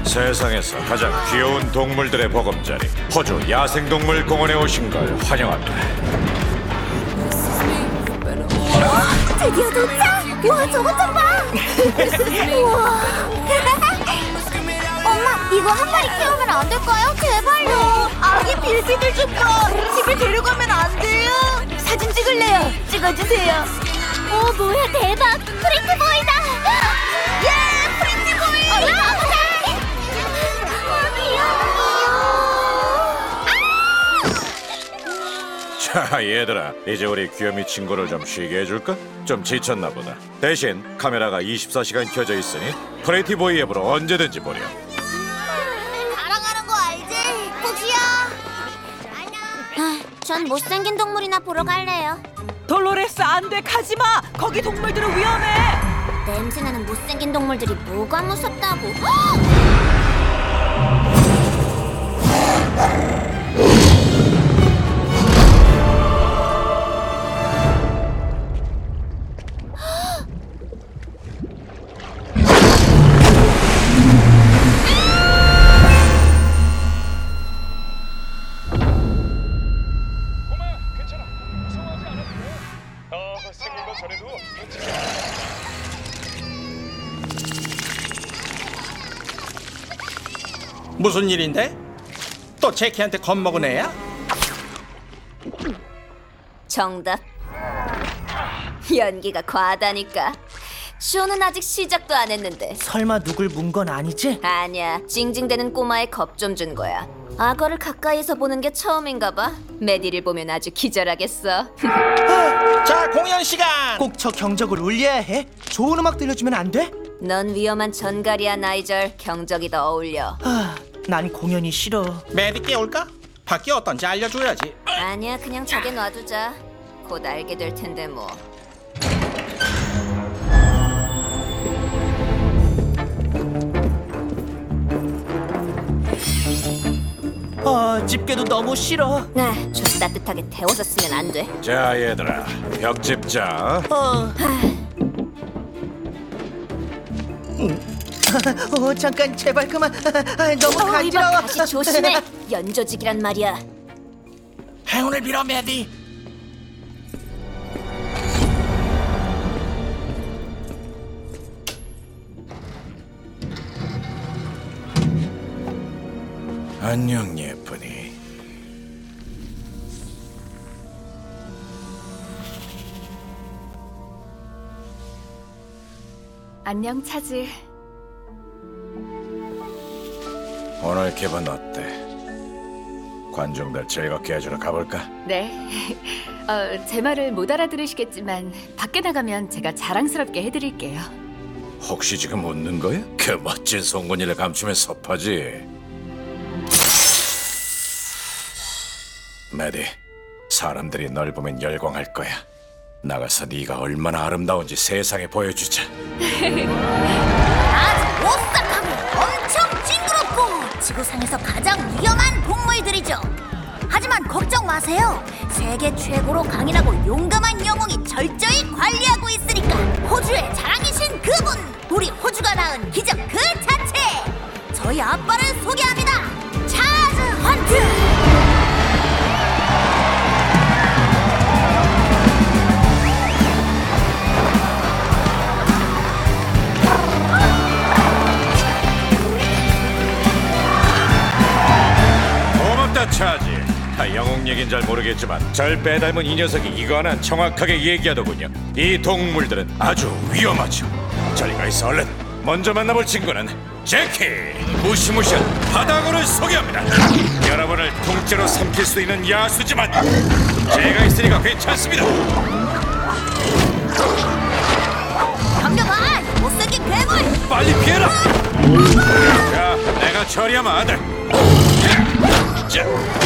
세상에서 가장 귀여운 동물들의 보금자리 호주 야생동물공원에 오신 걸 환영합니다. 드디어 도착! 와, 저것 좀 봐! 우와. 엄마, 이거 한 마리 키우면 안 될까요? 제발요! 아기 빌비들 좀 봐! 집에 데려가면 안 돼요? 사진 찍을래요! 찍어주세요! 오, 뭐야, 대박! 프리티보이다! 예! 프리티보이! 가보자! 자, 얘들아, 이제 우리 귀요미 친구를 좀 쉬게 해줄까? 좀 지쳤나 보다. 대신 카메라가 24시간 켜져 있으니 프레티보이 앱으로 언제든지 보렴. 자랑하는 거 알지? 혹시야? 전 못생긴 동물이나 보러 갈래요. 돌로레스, 안 돼, 가지마. 거기 동물들은 위험해. 냄새나는 못생긴 동물들이 뭐가 무섭다고? 무슨 일인데? 또 제키한테 겁먹은 애야? 정답. 연기가 과하다니까. 쇼는 아직 시작도 안 했는데. 설마 누굴 문 건 아니지? 아니야, 징징대는 꼬마에 겁 좀 준 거야. 악어를 가까이서 보는 게 처음인가 봐. 메디를 보면 아주 기절하겠어. 자, 공연 시간! 꼭 저 경적을 울려야 해? 좋은 음악 들려주면 안 돼? 넌 위험한 전갈이야, 나이절. 경적이 더 어울려. 난 공연이 싫어. 메디께 올까? 밖이 어떤지 알려줘야지. 아니야, 그냥 자게 놔두자. 곧 알게 될 텐데 뭐. 집게도 너무 싫어. 좀 따뜻하게 데워서 쓰면 안 돼? 자, 얘들아, 벽 짚자. 잠깐 제발 그만. 너무 이봐, 간지러워. 다시 조심해. 연조직이란 말이야. 행운을 빌어, 메디. 안녕, 예쁜이. 안녕, 차즈. 오늘 기분 어때? 관중들 즐겁게 해주러 가볼까? 네. 제 말을 못 알아들으시겠지만 밖에 나가면 제가 자랑스럽게 해드릴게요. 혹시 지금 웃는 거야? 그 멋진 송곳니를 감추면 섭하지. 메디, 사람들이 널 보면 열광할 거야. 나가서 네가 얼마나 아름다운지 세상에 보여주자. 아주 오싹하고 엄청 징그럽고 지구상에서 가장 위험한 동물들이죠. 하지만 걱정 마세요. 세계 최고로 강인하고 용감한 영웅이 철저히 관리하고 있으니까. 호주의 자랑이신 그분, 우리 호주가 낳은 기적 그 자체. 저희 아빠를 소개합니다. 차즈 헌트. 차지. 영웅 얘긴 잘 모르겠지만 절 빼닮은 이 녀석이 이거 하나 정확하게 얘기하더군요. 이 동물들은 아주 위험하죠. 저리 가 있어 얼른. 먼저 만나볼 친구는 제키. 무시무시한 바닥어를 소개합니다. 여러분을 통째로 삼킬 수 있는 야수지만 제가 있으니까 괜찮습니다. 덤벼봐, 못생긴 괴물. 빨리 피해라. 자, 내가 처리하면 아들. 자,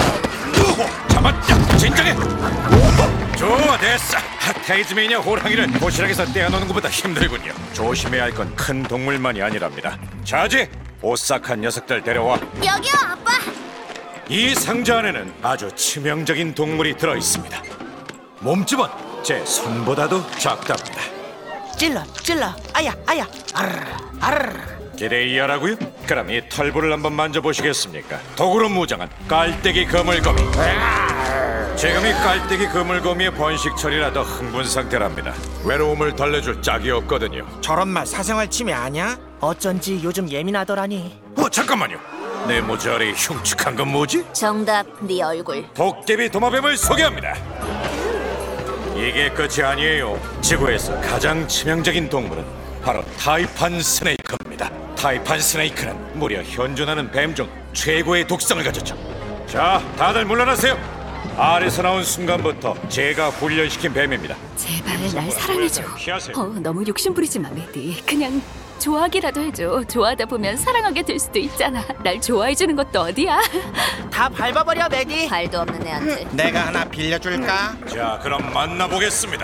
잡았자 진정해. 좋아, 됐어. 핫타이즈메니아 호랑이를 도시락에서 떼어놓는 것보다 힘들군요. 조심해야 할 건 큰 동물만이 아니랍니다. 자지, 오싹한 녀석들 데려와. 여기요, 아빠. 이 상자 안에는 아주 치명적인 동물이 들어있습니다. 몸집은 제 손보다도 작답니다. 찔러 아야 아르르. 기대이하라고요? 그럼 이 털부를 한번 만져보시겠습니까? 도구로 무장한 깔때기 그물거미. 지금 이 깔때기 그물거미의 번식철이라 더 흥분 상태랍니다. 외로움을 달래줄 짝이 없거든요. 저런 말 사생활 침해 아니야? 어쩐지 요즘 예민하더라니. 잠깐만요. 내 모자리 흉측한 건 뭐지? 정답, 네 얼굴. 도깨비 도마뱀을 소개합니다. 이게 끝이 아니에요. 지구에서 가장 치명적인 동물은 바로 타이판 스네이크입니다. 타이판 스네이크는 무려 현존하는 뱀 중 최고의 독성을 가졌죠. 자, 다들 물러나세요. 알에서 나온 순간부터 제가 훈련시킨 뱀입니다. 제발 날 사랑해줘. 피하세요. 너무 욕심부리지 마, 메디. 그냥 좋아하기라도 해줘. 좋아하다 보면 사랑하게 될 수도 있잖아. 날 좋아해주는 것도 어디야? 다 밟아버려, 메디. 발도 없는 애한테. 내가 하나 빌려줄까? 자, 그럼 만나보겠습니다.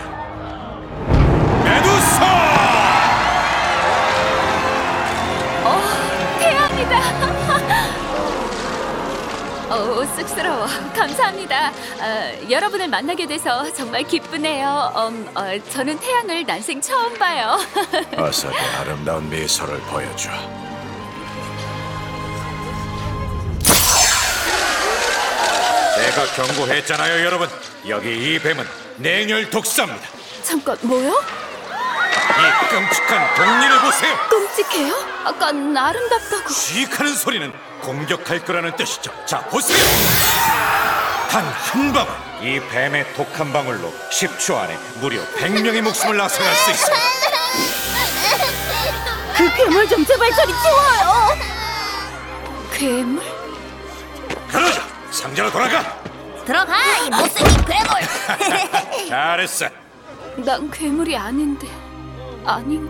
메두사! 태양이다. 쑥스러워. 감사합니다. 여러분을 만나게 돼서 정말 기쁘네요. 저는 태양을 난생 처음 봐요. 어서 그 아름다운 미소를 보여줘. 내가 경고했잖아요, 여러분. 여기 이 뱀은 냉혈 독사입니다. 잠깐, 뭐요? 이 끔찍한 독리를 보세요. 끔찍해요? 아깐 아름답다고. 쥐익하는 소리는 공격할 거라는 뜻이죠. 자, 보세요. 단 한 방울. 이 뱀의 독 한 방울로 10초 안에 무려 100명의 목숨을 앗아갈 수 있습니다. 그 괴물 좀 제발 저리 치워요. 괴물? 그러자, 상자로 돌아가. 들어가, 이 못생긴 괴물. 잘했어. 난 괴물이 아닌데. 아닌가?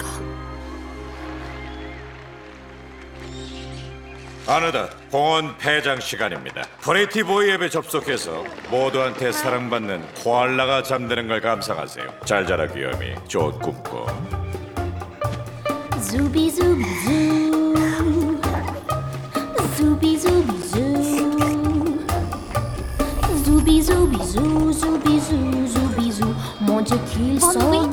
어느덧 공원 폐장 시간입니다. 프레티 보이 앱에 접속해서 모두한테 사랑받는 코알라가 잠드는 걸 감상하세요. 잘 자라 귀염이. 좋은 꿈꿔. Zooby zooby zoo, zooby zooby zoo, zooby zooby zoo, zooby zoo, zooby zoo. Mon Dieu qu'ils sont doux.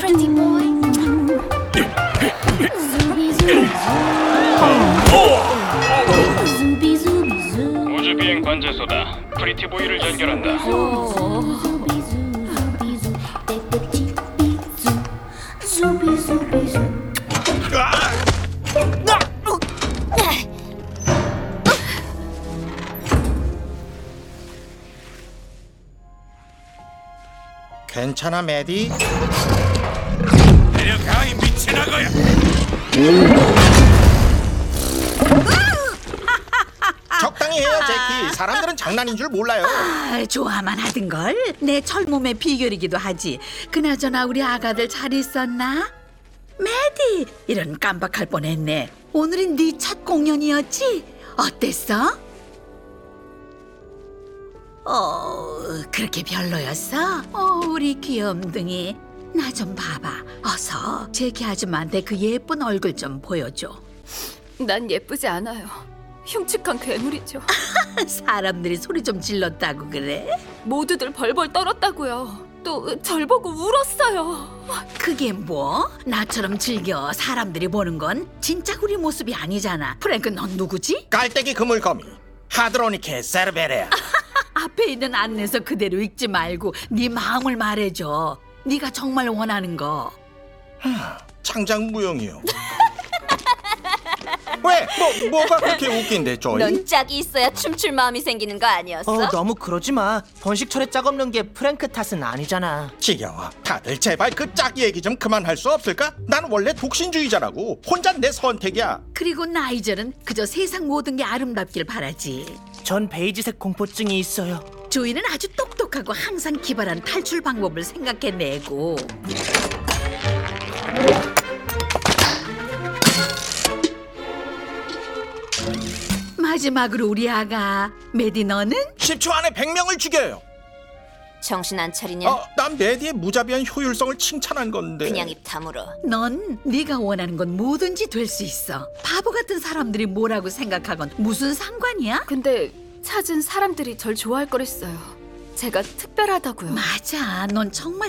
Zooby zooby zoo, zooby zooby zoo. 우주 비행 관제소다. 프리티보이를 연결한다. Zooby zoo, zooby zoo, des petits bisous. Zooby zooby zoo. 괜찮아, 메디? 내려가, 이 미친 악어야. 적당히 해요, 제키. 사람들은 장난인 줄 몰라요. 좋아만 하던걸. 내 젊음의 비결이기도 하지. 그나저나 우리 아가들 잘 있었나? 메디, 이런 깜빡할 뻔했네. 오늘이 네 첫 공연이었지? 어땠어? 그렇게 별로였어? 우리 귀염둥이. 나 좀 봐봐. 어서 제키 아줌마한테 그 예쁜 얼굴 좀 보여줘. 난 예쁘지 않아요. 흉측한 괴물이죠. 사람들이 소리 좀 질렀다고 그래? 모두들 벌벌 떨었다고요. 또 절 보고 울었어요. 그게 뭐? 나처럼 즐겨 사람들이 보는 건 진짜 우리 모습이 아니잖아. 프랭크, 넌 누구지? 깔때기 그물거미 하드로니케 세르베레아. 앞에 있는 안내서 그대로 읽지 말고 네 마음을 말해줘. 네가 정말 원하는 거. 창작 무용이요. 왜? 뭐가 그렇게 웃긴데, 조이? 넌 짝이 있어야 춤출 마음이 생기는 거 아니었어? 너무 그러지 마. 번식철에 짝 없는 게 프랭크 탓은 아니잖아. 지겨워. 다들 제발 그 짝 얘기 좀 그만할 수 없을까? 난 원래 독신주의자라고. 혼자 내 선택이야. 그리고 나이절은 그저 세상 모든 게 아름답길 바라지. 전 베이지색 공포증이 있어요. 조이는 아주 똑똑하고 항상 기발한 탈출 방법을 생각해내고. 마지막으로 우리 아가 메디, 너는? 10초 안에 100명을 죽여요. 정신 안 차리냐? 난 메디의 무자비한 효율성을 칭찬한 건데. 그냥 입 다물어. 넌 네가 원하는 건 뭐든지 될 수 있어. 바보 같은 사람들이 뭐라고 생각하건 무슨 상관이야? 근데 찾은 사람들이 절 좋아할 거랬어요. 제가 특별하다고요. 맞아, 넌 정말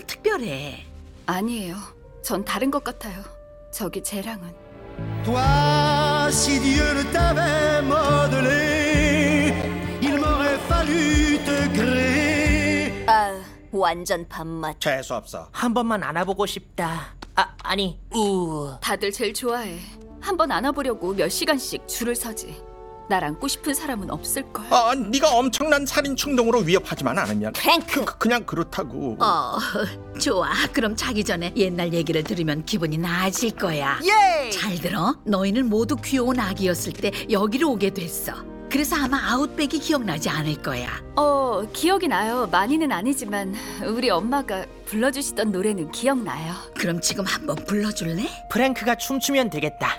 아니에요. 전 다른 것 같아요. 저기 쟤랑은. 도와 Ah, si Dieu ne t'avait modelé, il m'aurait fallu te créer. 아, 완전 밥맛. 재수없어. 한 번만 안아보고 싶다. 아니, 다들 제일 좋아해. 한번 안아보려고 몇 시간씩 줄을 서지. 날 안고 싶은 사람은 없을걸. 네가 엄청난 살인 충동으로 위협하지만 않으면 프랭크! 그냥 그렇다고. 좋아. 그럼 자기 전에 옛날 얘기를 들으면 기분이 나아질 거야. 예! 잘 들어. 너희는 모두 귀여운 아기였을 때 여기로 오게 됐어. 그래서 아마 아웃백이 기억나지 않을 거야. 기억이 나요. 많이는 아니지만 우리 엄마가 불러주시던 노래는 기억나요. 그럼 지금 한번 불러줄래? 프랭크가 춤추면 되겠다.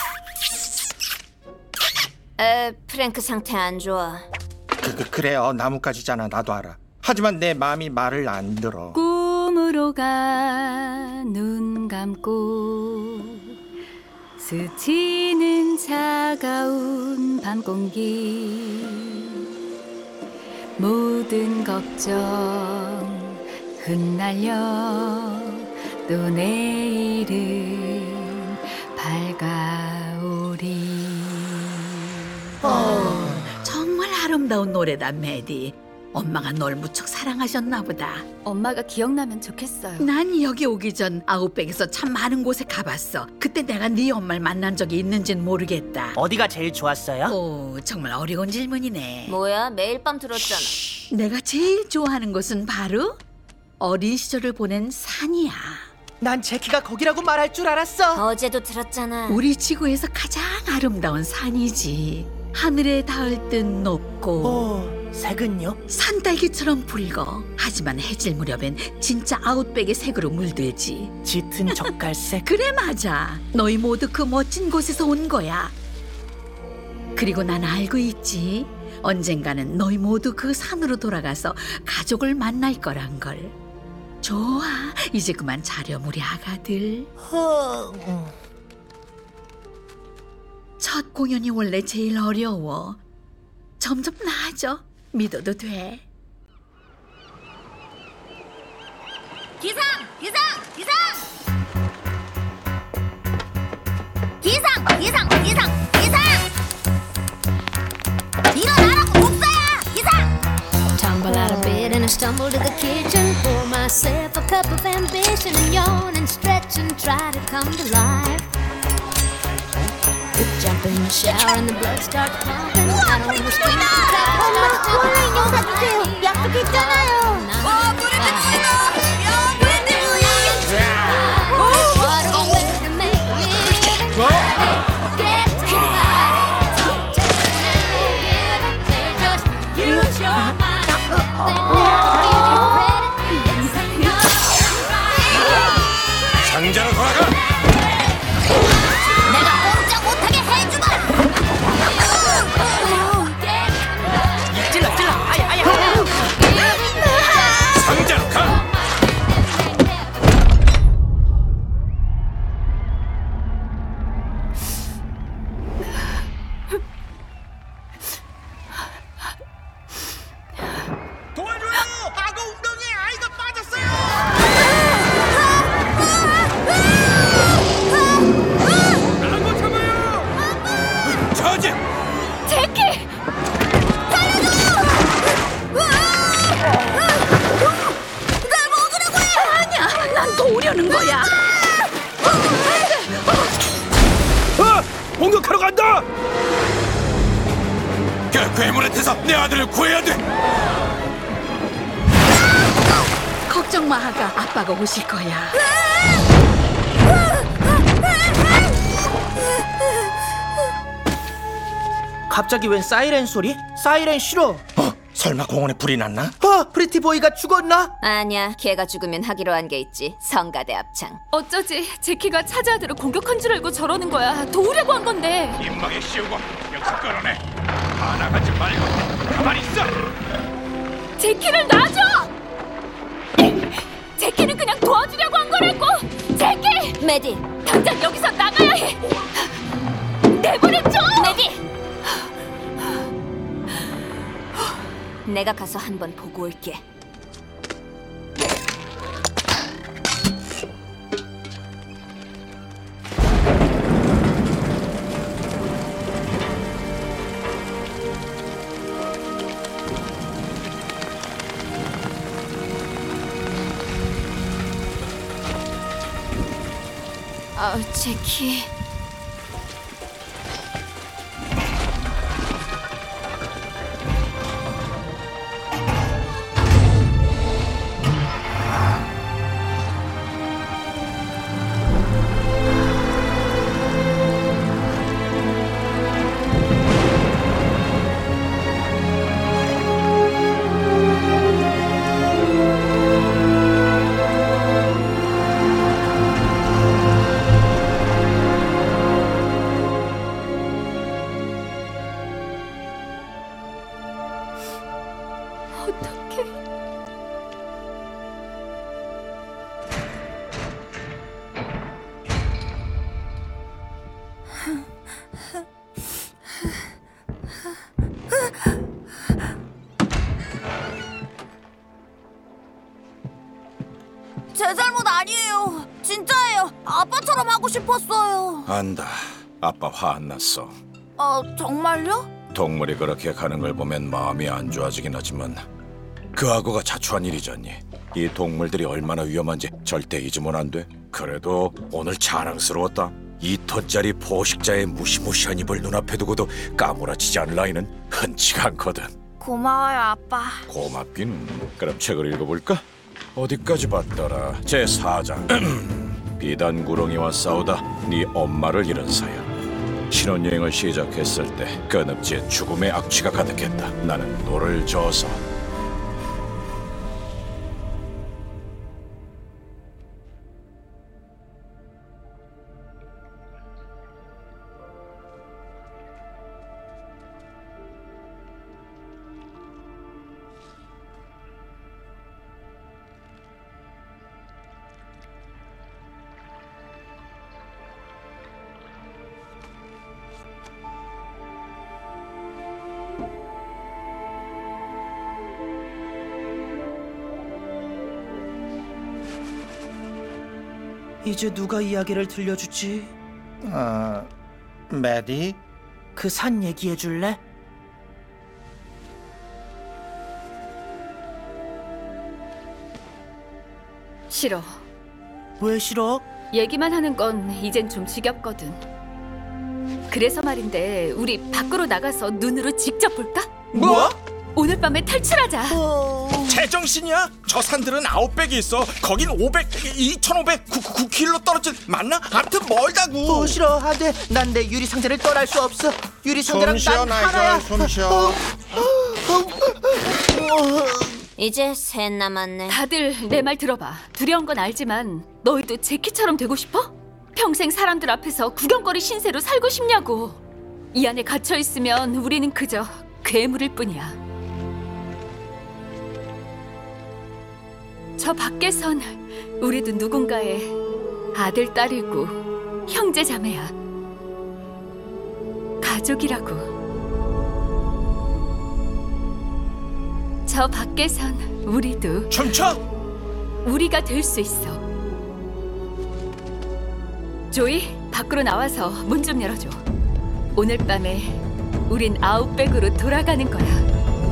프랭크 상태 안 좋아. 그래요. 나뭇가지잖아. 나도 알아. 하지만 내 마음이 말을 안 들어. 꿈으로 가 눈 감고 스치는 차가운 밤 공기 모든 걱정 흩날려 또 내일은 밝아오리. 정말 아름다운 노래다, 메디. 엄마가 널 무척 사랑하셨나 보다. 엄마가 기억나면 좋겠어요. 난 여기 오기 전 아웃백에서 참 많은 곳에 가봤어. 그때 내가 네 엄마를 만난 적이 있는진 모르겠다. 어디가 제일 좋았어요? 오, 정말 어려운 질문이네. 뭐야, 매일 밤 들었잖아. 내가 제일 좋아하는 곳은 바로 어린 시절을 보낸 산이야. 난 제키가 거기라고 말할 줄 알았어. 어제도 들었잖아. 우리 지구에서 가장 아름다운 산이지. 하늘에 닿을 듯 높고 색은요? 산딸기처럼 붉어. 하지만 해질 무렵엔 진짜 아웃백의 색으로 물들지. 짙은 젓갈색. 그래, 맞아. 너희 모두 그 멋진 곳에서 온 거야. 그리고 난 알고 있지. 언젠가는 너희 모두 그 산으로 돌아가서 가족을 만날 거란 걸. 좋아, 이제 그만 자렴 우리 아가들. 첫 공연이 원래 제일 어려워. 점점 나아져. 믿어도 돼. 기상! 기상! 기상! 기상! 기상! 기상! 기상! 일어나라고 목사야! 기상! Tumble out of bed and I stumble to the kitchen. Pour myself a cup of ambition and yawn and stretch and try to come to life. Jump in the shower and the blood starts pumping. I don't wanna scream at the top. 엄마, 얼른 인형 사주세요. 약속했잖아요. 브랜드 찍어! 야, 브랜드 뭐야! What a way to make a living. Get to life. Just they just use your mind. They never give you credit. It's not right. 상자로 돌아가. 내가 꼼짝 못하게 해주마! 찔러. 상자로 가. 도와줘요! 악어 웅덩이에 아이가 빠졌어요! 저지. 제키! 날 먹으려고 해! 아니야, 난 도우려는 거야. 공격하러 간다. 괴물한테서 내 아들을 구해야 돼. 걱정 마, 아가. 아빠가 오실 거야. 갑자기 웬 사이렌 소리? 사이렌 싫어. 설마 공원에 불이 났나? 프리티보이가 죽었나? 아니야, 걔가 죽으면 하기로 한 게 있지. 성가대 합창. 어쩌지? 제키가 차지아들을 공격한 줄 알고 저러는 거야. 도우려고 한 건데. 입막에 씌우고 여기서 끌어내. 나가지 말고 가만히 있어. 제키를 놔줘! 제키는 그냥 도와주려고 한 거라고! 제키! 메디, 당장 여기서 나가야 해! 내버려줘! 메디! 내가 가서 한번 보고 올게. 제키. 어떡해. 제 잘못 아니에요. 진짜예요. 아빠처럼 하고 싶었어요. 안다. 아빠 화 안 났어. 정말요? 동물이 그렇게 가는 걸 보면 마음이 안 좋아지긴 하지만 그 악어가 자초한 일이잖니. 이 동물들이 얼마나 위험한지 절대 잊으면 안 돼. 그래도 오늘 자랑스러웠다. 2톤짜리 포식자의 무시무시한 입을 눈앞에 두고도 까무라치지 않을 아이는 흔치가 않거든. 고마워요, 아빠. 고맙긴. 그럼 책을 읽어볼까? 어디까지 봤더라? 제4장. 비단구렁이와 싸우다 네 엄마를 잃은 사연. 신혼여행을 시작했을 때 끝없이 죽음의 악취가 가득했다. 나는 노를 저어서 이제 누가 이야기를 들려주지? 메디? 그 산 얘기해줄래? 싫어. 왜 싫어? 얘기만 하는 건 이젠 좀 지겹거든. 그래서 말인데 우리 밖으로 나가서 눈으로 직접 볼까? 뭐? 오늘 밤에 탈출하자. 제정신이야? 저 산들은 아웃백이 있어. 거긴 2509km 떨어진 맞나? 아무튼 멀다고. 싫어. 안돼. 난 내 유리 상자를 떠날 수 없어. 유리 상자랑 난 하나야. 숨 쉬어. 이제 셋 남았네. 다들 내 말 들어봐. 두려운 건 알지만 너희도 제키처럼 되고 싶어? 평생 사람들 앞에서 구경거리 신세로 살고 싶냐고. 이 안에 갇혀 있으면 우리는 그저 괴물일 뿐이야. 저 밖에선 우리도 누군가의 아들, 딸이고 형제, 자매야. 가족이라고. 저 밖에선 우리도 춤춰? 우리가 될 수 있어. 조이, 밖으로 나와서 문 좀 열어줘. 오늘 밤에 우린 아웃백으로 돌아가는 거야.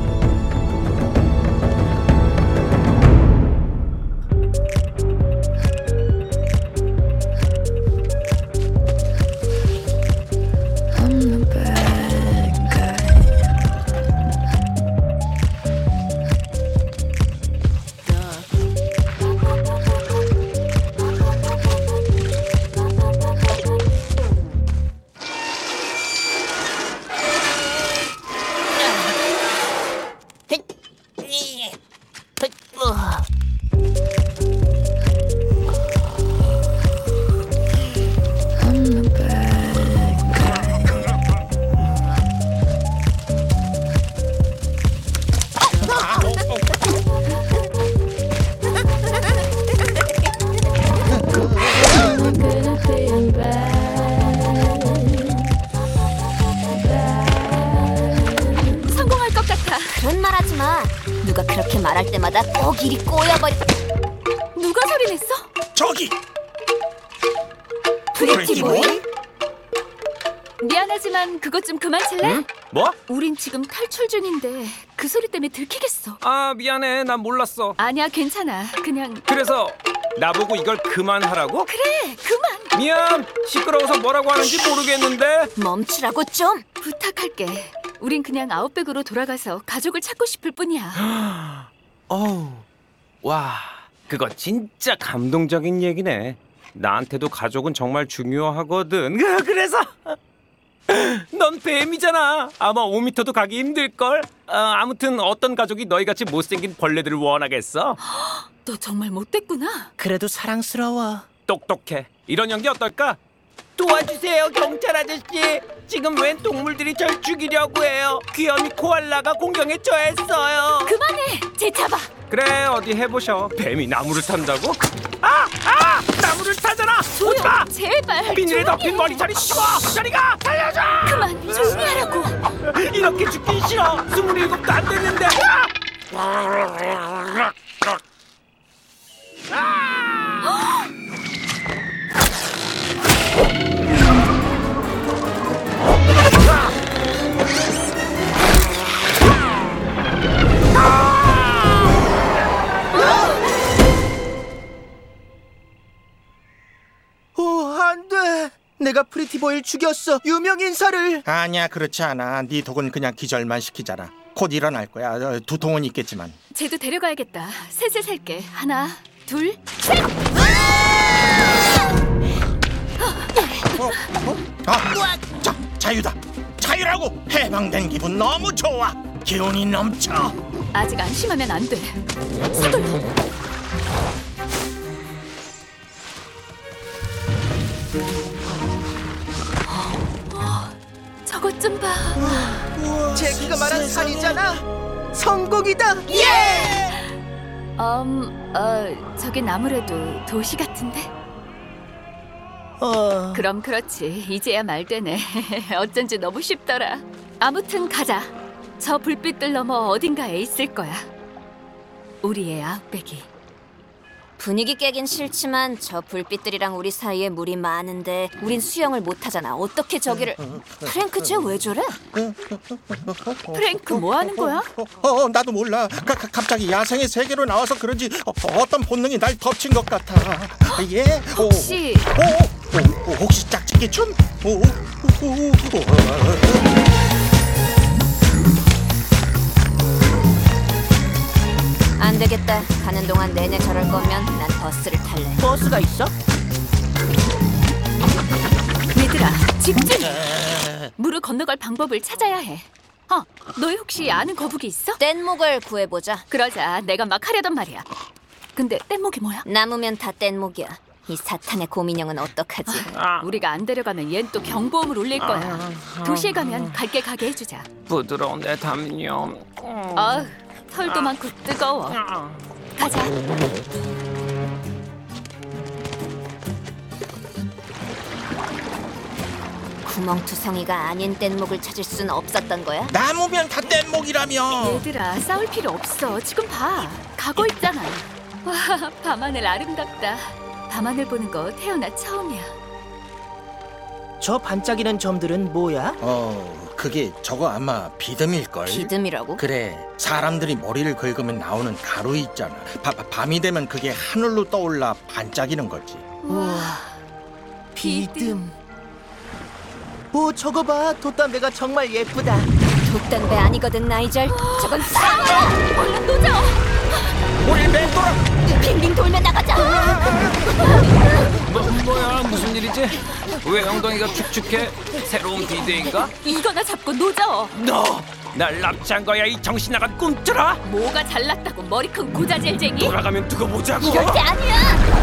성공할 것 같아. 그런 말 하지 마. 누가 그렇게 말할 때마다 꼭 일이 꼬여버려. 누가 소리 냈어? 저기. 프리티보이? 미안하지만 그것 좀 그만 칠래? 응? 뭐? 우린 지금 탈출 중인데 그 소리 때문에 들키겠어. 아 미안해 난 몰랐어. 아니야, 괜찮아. 그냥 그래서 나보고 이걸 그만하라고? 그래, 그만. 미안. 시끄러워서 뭐라고 하는지 모르겠는데. 멈추라고 좀. 부탁할게. 우린 그냥 아웃백으로 돌아가서 가족을 찾고 싶을 뿐이야. 어우, 와, 그거 진짜 감동적인 얘기네. 나한테도 가족은 정말 중요하거든. 그래서 넌 뱀이잖아. 아마 5m도 가기 힘들걸. 아무튼 어떤 가족이 너희같이 못생긴 벌레들을 원하겠어? 너 정말 못됐구나. 그래도 사랑스러워. 똑똑해. 이런 연기 어떨까? 도와주세요, 경찰 아저씨. 지금 웬 동물들이 절 죽이려고 해요. 귀염이 코알라가 공경에 처했어요. 그만해. 쟤 잡아. 그래, 어디 해보셔. 뱀이 나무를 탄다고? 나무를 타잖아. 조용. 제발. 비닐에 조용히 덮인 해. 머리카락 씌워. 저리가 살려줘. 그만. 조용히 하라고. 이렇게 죽긴 싫어. 27도 안 됐는데. 안 돼. 내가 프리티보이를 죽였어. 유명 인사를. 아니야, 그렇지 않아. 네 독은 그냥 기절만 시키잖아. 곧 일어날 거야. 두통은 있겠지만. 쟤도 데려가야겠다. 셋을 셀게. 하나, 둘, 셋. 자유다. 자유라고. 해방된 기분 너무 좋아. 기운이 넘쳐. 아직 안심하면 안 돼. 서둘러. 저것 좀 봐. 제키가 말한 산이잖아. 성공이다. 저긴 아무래도 도시 같은데? 그럼 그렇지. 이제야 말되네. 어쩐지 너무 쉽더라. 아무튼 가자. 저 불빛들 너머 어딘가에 있을 거야. 우리의 아웃백이. 분위기 깨긴 싫지만 저 불빛들이랑 우리 사이에 물이 많은데 우린 수영을 못하잖아. 어떻게 저기를... 프랭크 쟤 왜 저래? 프랭크 뭐 하는 거야? 나도 몰라. 갑자기 야생의 세계로 나와서 그런지 어떤 본능이 날 덮친 것 같아. 예? 혹시... 혹시 짝짓기 춤? 안 되겠다. 가는 동안 내내 저럴 거면 난 버스를 탈래. 버스가 있어? 얘들아, 집중! 물을 건너갈 방법을 찾아야 해. 너희 혹시 아는 거북이 있어? 뗏목을 구해보자. 그러자. 내가 막 하려던 말이야. 근데 뗏목이 뭐야? 나무면 다 뗏목이야. 이 사탄의 곰인형은 어떡하지? 우리가 안 데려가면 얜 또 경보음을 울릴 거야. 도시에 가면 갈게 가게 해주자. 부드러운 내 담요. 털도 많고 뜨거워. 가자. 구멍투성이가 아닌 뗏목을 찾을 순 없었던 거야? 나무면 다 뗏목이라며. 얘들아, 싸울 필요 없어. 지금 봐. 가고 있잖아. 와, 밤하늘 아름답다. 밤하늘 보는 거 태어나 처음이야. 저 반짝이는 점들은 뭐야? 그게 저거 아마 비듬일걸. 비듬이라고? 그래, 사람들이 머리를 긁으면 나오는 가루 있잖아. 밤이 되면 그게 하늘로 떠올라 반짝이는 거지. 우와, 비듬. 오, 저거 봐. 돛담배가 정말 예쁘다. 돛담배 아니거든, 나이절. 저건 싸움이야. 얼른 놓자. 우리 맹돌아. 빙빙 돌며 나가자. 뭐야, 무슨 일이지? 왜 엉덩이가 축축해? 새로운 비대인가? 이거나 잡고 놓자. 너! 날 납치한 거야, 이 정신 나간 꿈틀아! 뭐가 잘났다고 머리 큰 고자질쟁이? 돌아가면 두고 보자고. 이럴 때 아니야.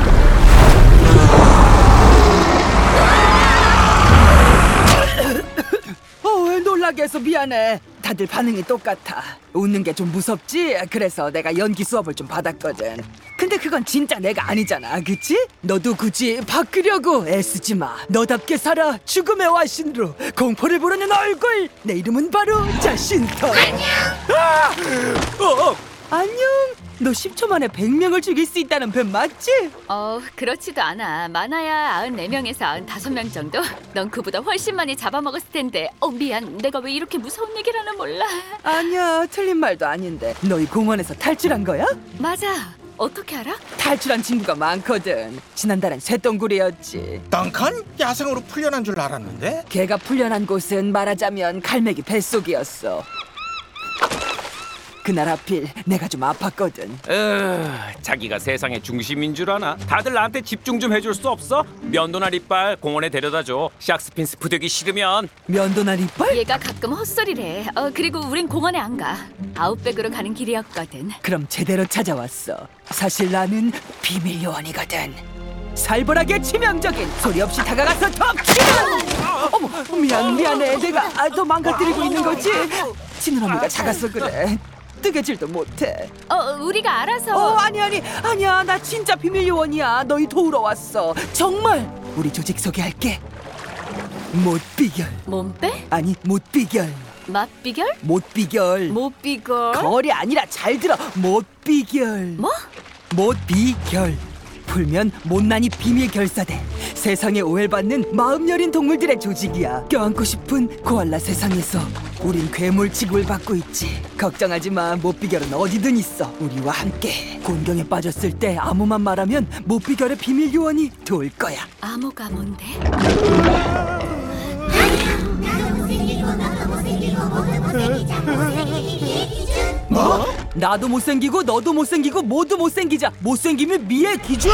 왜 놀라게 해서 미안해. 다들 반응이 똑같아. 웃는 게 좀 무섭지? 그래서 내가 연기 수업을 좀 받았거든. 근데 그건 진짜 내가 아니잖아, 그치? 너도 굳이 바꾸려고 애쓰지 마. 너답게 살아. 죽음의 화신으로 공포를 부르는 얼굴. 내 이름은 바로 자신터. 안녕. 안녕. 너 10초 만에 100명을 죽일 수 있다는 뱀 맞지? 그렇지도 않아. 많아야 94명에서 95명 정도? 넌 그보다 훨씬 많이 잡아먹었을 텐데. 미안. 내가 왜 이렇게 무서운 얘기를 하나 몰라. 아니야, 틀린 말도 아닌데. 너희 공원에서 탈출한 거야? 맞아. 어떻게 알아? 탈출한 친구가 많거든. 지난달엔 쇠덩굴이었지. 덩컨? 야생으로 풀려난 줄 알았는데. 걔가 풀려난 곳은 말하자면 갈매기 뱃속이었어. 그날 하필 내가 좀 아팠거든. 자기가 세상의 중심인 줄 아나? 다들 나한테 집중 좀 해줄 수 없어? 면도나 이빨 공원에 데려다줘. 샥스핀스 부대기 싫으면. 면도나 이빨? 얘가 가끔 헛소리래. 그리고 우린 공원에 안 가. 아웃백으로 가는 길이었거든. 그럼 제대로 찾아왔어. 사실 나는 비밀 요원이거든. 살벌하게 치명적인 소리 없이 다가가서 덮치는. 어머 미안해. 내가 더 망가뜨리고 있는 거지. 지느러미가 작아서 그래. 뜨개질도 못해. 우리가 알아서. 아니야. 나 진짜 비밀 요원이야. 너희 도우러 왔어. 정말. 우리 조직 소개할게. 못비결. 몸빼? 아니 못비결. 맛비결? 못비결. 못비걸. 걸이 아니라 잘 들어. 못비결. 뭐? 못비결. 풀면 못난이 비밀 결사대. 세상에 오해를 받는 마음 여린 동물들의 조직이야. 껴안고 싶은 코알라 세상에서 우린 괴물 취급을 받고 있지. 걱정하지 마. 못비결은 어디든 있어. 우리와 함께. 곤경에 빠졌을 때 암호만 말하면 못비결의 비밀 요원이 도울 거야. 암호가 뭔데? 뭐? 나도 못생기고 너도 못생기고 모두 못생기자. 못생김이 미의 기준.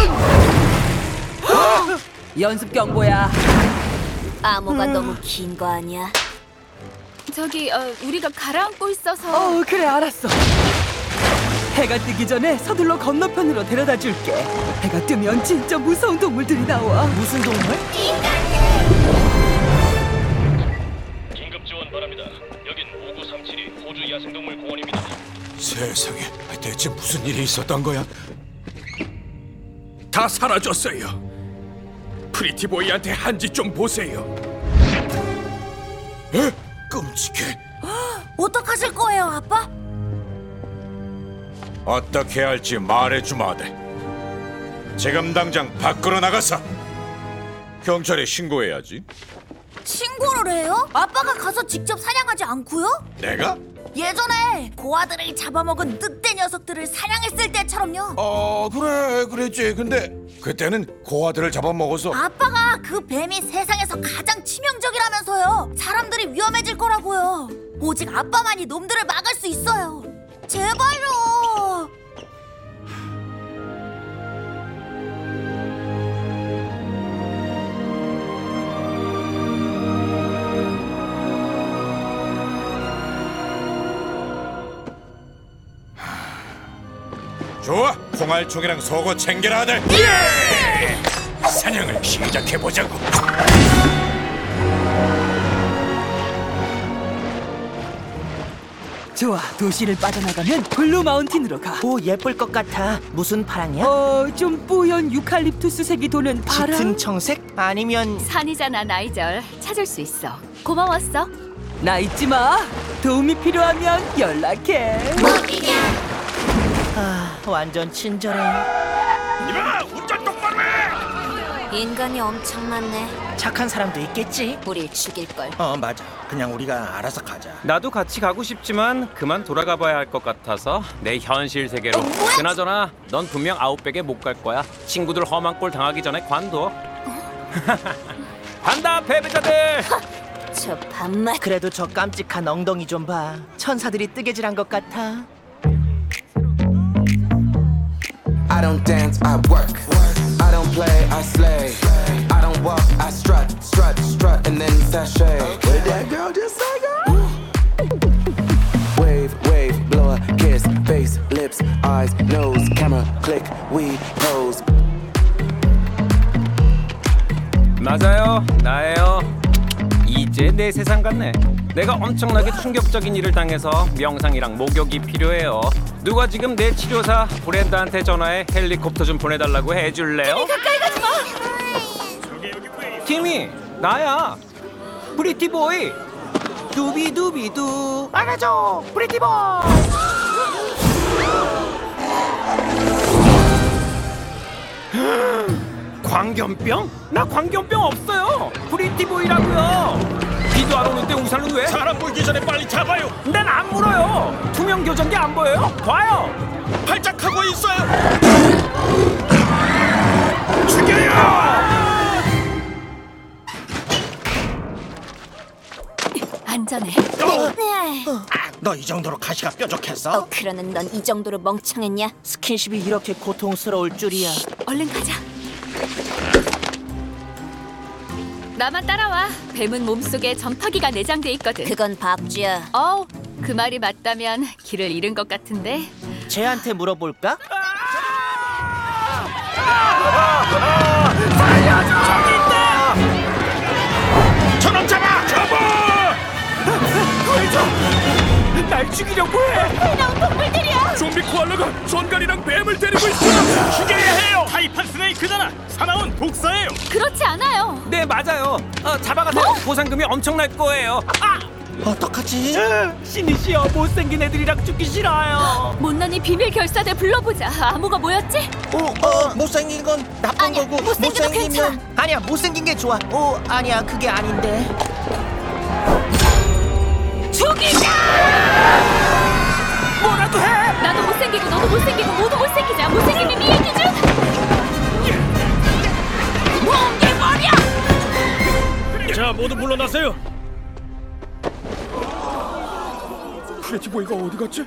연습 경보야. 암호가 너무 긴 거 아니야? 저기 우리가 가라앉고 있어서. 그래 알았어. 해가 뜨기 전에 서둘러 건너편으로 데려다 줄게. 해가 뜨면 진짜 무서운 동물들이 나와. 무슨 동물? 긴급 지원 바랍니다. 여긴 5937이 호주 야생동물 공원입니다. 세상에, 대체 무슨 일이 있었던 거야? 다 사라졌어요. 프리티보이한테 한지 좀 보세요. 에? 끔찍해. 어떡하실 거예요, 아빠? 어떻게 할지 말해주마, 아들. 지금 당장 밖으로 나가서 경찰에 신고해야지. 신고를 해요? 아빠가 가서 직접 사냥하지 않고요? 내가? 예전에 고아들을 잡아먹은 늑대 녀석들을 사냥했을 때처럼요. 그랬지. 근데 그때는 고아들을 잡아먹어서. 아빠가 그 뱀이 세상에서 가장 치명적이라면서요. 사람들이 위험해질 거라고요. 오직 아빠만이 놈들을 막을 수 있어요. 제발요. 좋아, 콩알총이랑 속어 챙겨라, 아들. 예! 사냥을 시작해보자고. 좋아, 도시를 빠져나가면 블루 마운틴으로 가. 오, 예쁠 것 같아. 무슨 파랑이야? 좀 뿌연 유칼립투스 색이 도는 파랑. 짙은 청색? 아니면 산이잖아, 나이절. 찾을 수 있어. 고마웠어. 나 잊지 마. 도움이 필요하면 연락해. 완전 친절해. 이봐, 운전 똑바로 해. 인간이 엄청 많네. 착한 사람도 있겠지. 우릴 죽일걸. 맞아. 그냥 우리가 알아서 가자. 나도 같이 가고 싶지만 그만 돌아가 봐야 할 것 같아서 내 현실 세계로. 그나저나 넌 분명 아웃백에 못 갈 거야. 친구들 험한 꼴 당하기 전에 관둬. 간다, 패배자들. 저 반말. 그래도 저 깜찍한 엉덩이 좀 봐. 천사들이 뜨개질한 것 같아. I don't dance, I work. I don't play, I slay. I don't walk, I strut, strut, strut, and then sashay. What did that girl just say, girl? Wave, wave, blow a kiss, face, lips, eyes, nose, camera, click, we pose. 맞아요, 나예요. 이제 내 세상 같네. 내가 엄청나게 충격적인 일을 당해서 명상이랑 목욕이 필요해요. 누가 지금 내 치료사 브랜드한테 전화해 헬리콥터 좀 보내달라고 해줄래요? 가까이 가지 마. 팀이 나야, 프리티보이. 두비두비두. 막아줘, 프리티보이. 광견병? 나 광견병 없어요. 프리티보이라고요. 비도 안 오는데 우산은 왜? 사람 물기 전에 빨리 잡아요. 난 안 물어요. 투명 교정기 안 보여요? 봐요. 발작하고 있어요. 안전해. 너 이 정도로 가시가 뾰족했어? 그러는 넌 이 정도로 멍청했냐? 스킨십이 이렇게 고통스러울 줄이야. 얼른 가자. 나만 따라와. 뱀은 몸속에 전파기가 내장돼 있거든. 그건 박쥐야. 그 말이 맞다면 길을 잃은 것 같은데. 쟤한테 물어볼까? 저놈 잡아! 날 죽이려고 해. 이런 동물들이야. 좀비 코알라가 전갈이랑 뱀을 때리고 있어. 죽여야 해요. 타이판 스네이크잖아. 사나운 독사예요. 그렇지 않아요. 네 맞아요. 잡아가세요. 보상금이 엄청날 거예요. 어떡하지? 신이시여, 못생긴 애들이랑 죽기 싫어요. 못난이 비밀 결사대 불러보자. 암호가 뭐였지? 못생긴 건 나쁜 아니야, 거고 못생겨도 괜찮아. 아니야, 못생긴 게 좋아. 아니야, 그게 아닌데. 죽이자! 뭐라도 해. 나도 못생기고 너도 못생기고 모두 못생기자. 못생김이 미의 기준. 몽개머리야! 자, 모두 물러나세요. 프레티보이가 어디 갔지?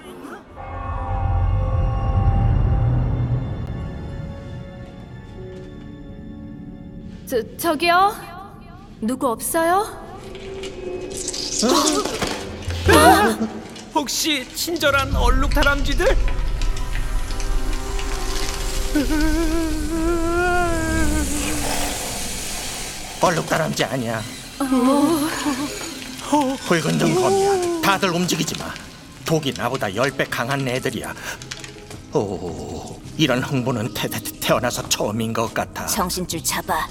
저기요? 누구 없어요? 혹시 친절한 얼룩다람쥐들? 얼룩다람쥐 아니야. 붉은 등 검이야. 다들 움직이지 마. 독이 나보다 10배 강한 애들이야. 이런 흥분은 태어나서 처음인 것 같아. 정신줄 잡아.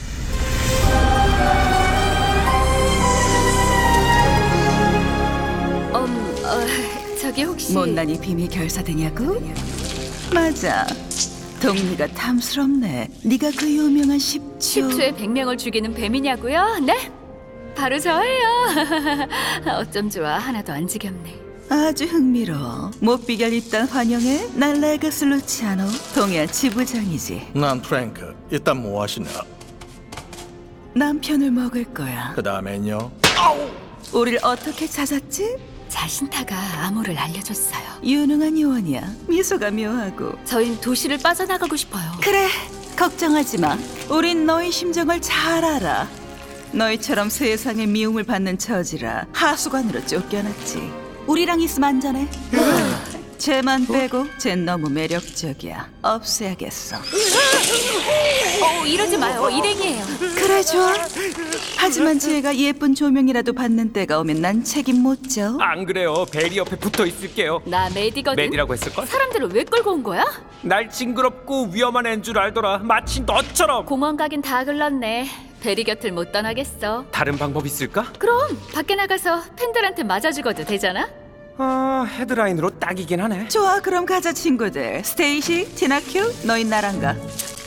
저기 혹시 못난이 비밀 결사되냐고? 맞아. 동리가 탐스럽네. 네가 그 유명한 10초에 100명을 죽이는 뱀이냐고요? 네? 바로 저예요. 어쩜 좋아. 하나도 안 지겹네. 아주 흥미로워. 못 비결 입단 환영해. 난 레거스 루치아노, 동해안 지부장이지. 난 프랭크. 일단 뭐 하시나? 남편을 먹을 거야. 그 다음엔요? 우릴 어떻게 찾았지? 자신타가 암호를 알려줬어요. 유능한 요원이야. 미소가 묘하고. 저흰 도시를 빠져나가고 싶어요. 그래, 걱정하지 마. 우린 너희 심정을 잘 알아. 너희처럼 세상에 미움을 받는 처지라 하수관으로 쫓겨났지. 우리랑 있으면 안전해. 쟤만 빼고 쟤는 너무 매력적이야. 없애야겠어. 이러지 마요. 일행이에요. 그래, 좋아. 하지만 쟤가 예쁜 조명이라도 받는 때가 오면 난 책임 못 져. 안 그래요. 베리 옆에 붙어 있을게요. 나 메디거든. 메디라고 했을걸? 사람들을 왜 끌고 온 거야? 날 징그럽고 위험한 애인 줄 알더라. 마치 너처럼. 공원 가긴 다 글렀네. 베리 곁을 못 떠나겠어. 다른 방법 있을까? 그럼 밖에 나가서 팬들한테 맞아 죽어도 되잖아. 헤드라인으로 딱이긴 하네. 좋아, 그럼 가자 친구들. 스테이시, 티나큐, 너희 나랑 가.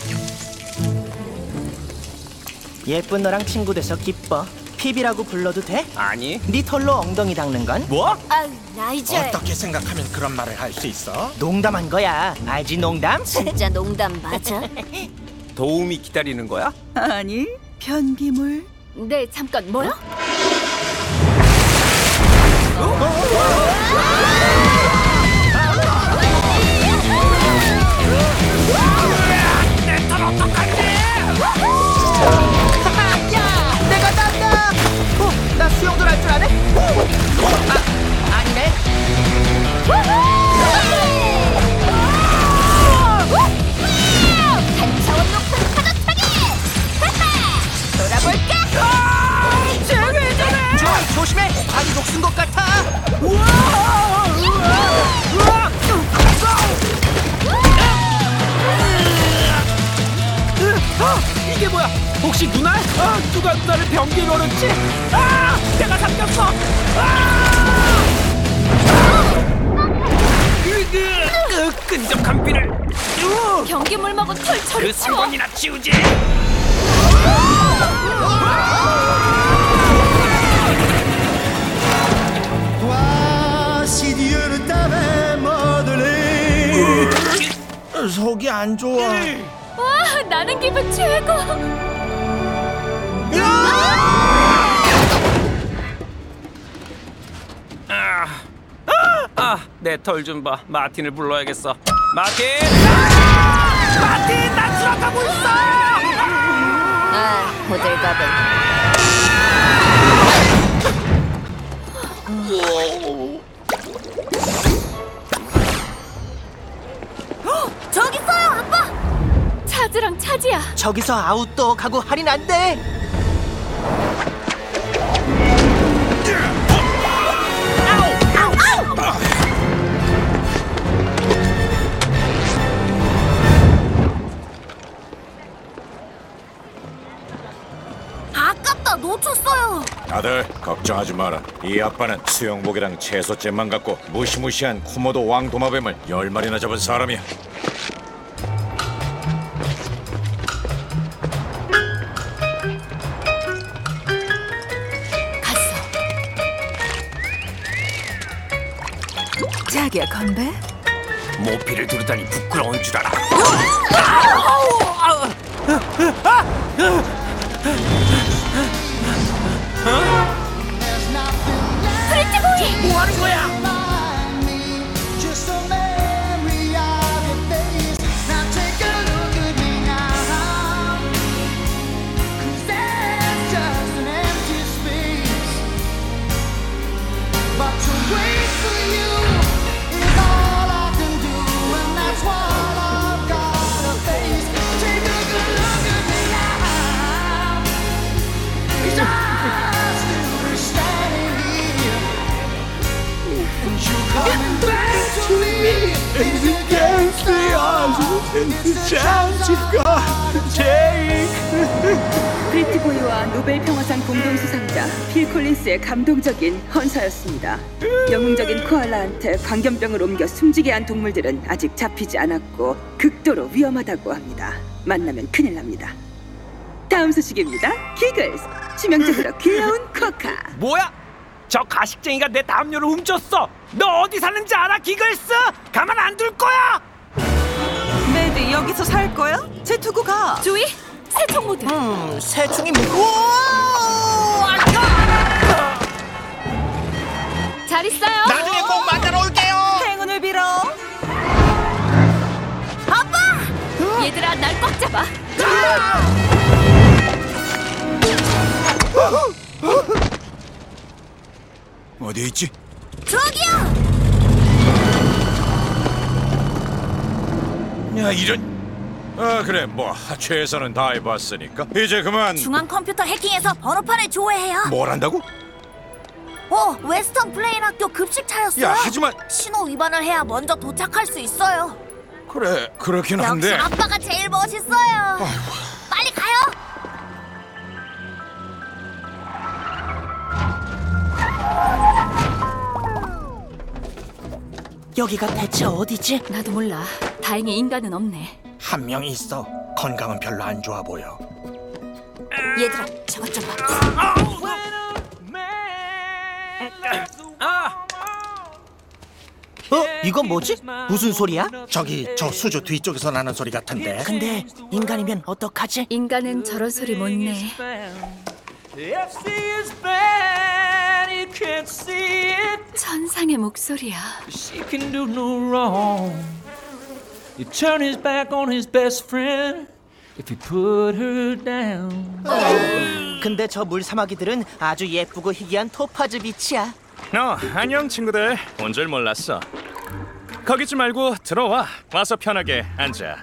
예쁜 너랑 친구 돼서 기뻐. 피비라고 불러도 돼? 아니. 네 털로 엉덩이 닦는 건? 뭐? 나이젤. 어떻게 생각하면 그런 말을 할 수 있어? 농담한 거야. 알지, 농담? 진짜 농담 맞아? 도움이 기다리는 거야? 아니, 변기물. 네, 잠깐 뭐요? 내가 딴다. 나 수영도 할 줄 아네. 아니네. 한차원 높은 파도 타기. 돌아볼까? 쟤왜 저래? 조심해. 관이 녹슨 것 같아. 이게 뭐야? 혹시 누나? 누가 누나를 변기에 넣었지? 내가 삼켰어. 끈적한 비를. 변기물 먹은 털 그 처리 치워. 3번이나 치우지. 속이 안 좋아. 와, 나는 기분 최고. 내 털 좀 봐. 마틴을 불러야겠어. 마틴! 마틴, 나 추락하고 있어! 호들갑은. 저기 있어요, 아빠. 차즈랑 차지야. 저기서 아웃도어하고 할인 안 돼. 아깝다, 놓쳤어요. 다들 걱정하지 마라. 이 아빠는 수영복이랑 채소잼만 갖고 무시무시한 코모도 왕도마뱀을 10마리나 잡은 사람이야. 자기야, 건배? 모피를 두르다니 부끄러운 줄 알아. 프리티보이! 뭐 하는 거야? 프리티보이와 노벨 평화상 공동 수상자 필 콜린스의 감동적인 헌사였습니다. 영웅적인 코알라한테 광견병을 옮겨 숨지게 한 동물들은 아직 잡히지 않았고 극도로 위험하다고 합니다. 만나면 큰일 납니다. 다음 소식입니다. 기글스, 치명적으로 귀여운 코카. 뭐야? 저 가식쟁이가 내 담요를 훔쳤어. 너 어디 사는지 알아, 기글스? 가만 안 둘 거야. 매드 여기서 살 거야? 쟤 두고 가. 조이, 새총 모드. 새충이 무거워. 잘 있어요. 나중에 꼭 만나러 올게요. 행운을 빌어. 아빠! 얘들아, 날 꽉 잡아. 어디 있지? 저기요. 야, 이런. 아, 그래, 뭐 최선은 다해봤으니까 이제 그만. 중앙 컴퓨터 해킹해서 번호판을 조회해요. 뭘 한다고? 웨스턴 플레인 학교 급식차였어요. 야, 하지만 신호 위반을 해야 먼저 도착할 수 있어요. 그래, 그렇긴 역시 한데. 아빠가 제일 멋있어요. 빨리 가요. 여기가 대체 어디지? 나도 몰라. 다행히 인간은 없네. 한 명이 있어. 건강은 별로 안 좋아 보여. 얘들아, 저것 좀 봐. 이건 뭐지? 무슨 소리야? 저기 저 수조 뒤쪽에서 나는 소리 같은데. 근데 인간이면 어떡하지? 인간은 저런 소리 못 내. 천상의 목소리야. She can do no wrong. You turn his back on his best friend if you put her down. 근데 저 물사마귀들은 아주 예쁘고 희귀한 토파즈 빛이야. 안녕 친구들. 온 줄 몰랐어. 거기지 말고 들어와. 와서 편하게 앉아.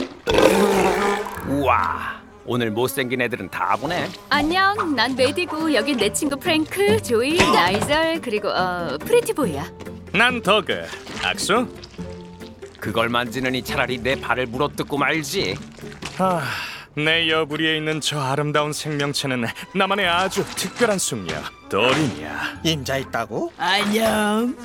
우와, 오늘 못생긴 애들은 다 보네. 안녕, 난 메디고 여긴 내 친구 프랭크, 조이, 나이절, 그리고 프리티보이야. 난 더그. 악수? 그걸 만지느니 차라리 내 발을 물어뜯고 말지. 내 옆구리에 있는 저 아름다운 생명체는 나만의 아주 특별한 숙녀 도린이야. 임자 있다고? 안녕.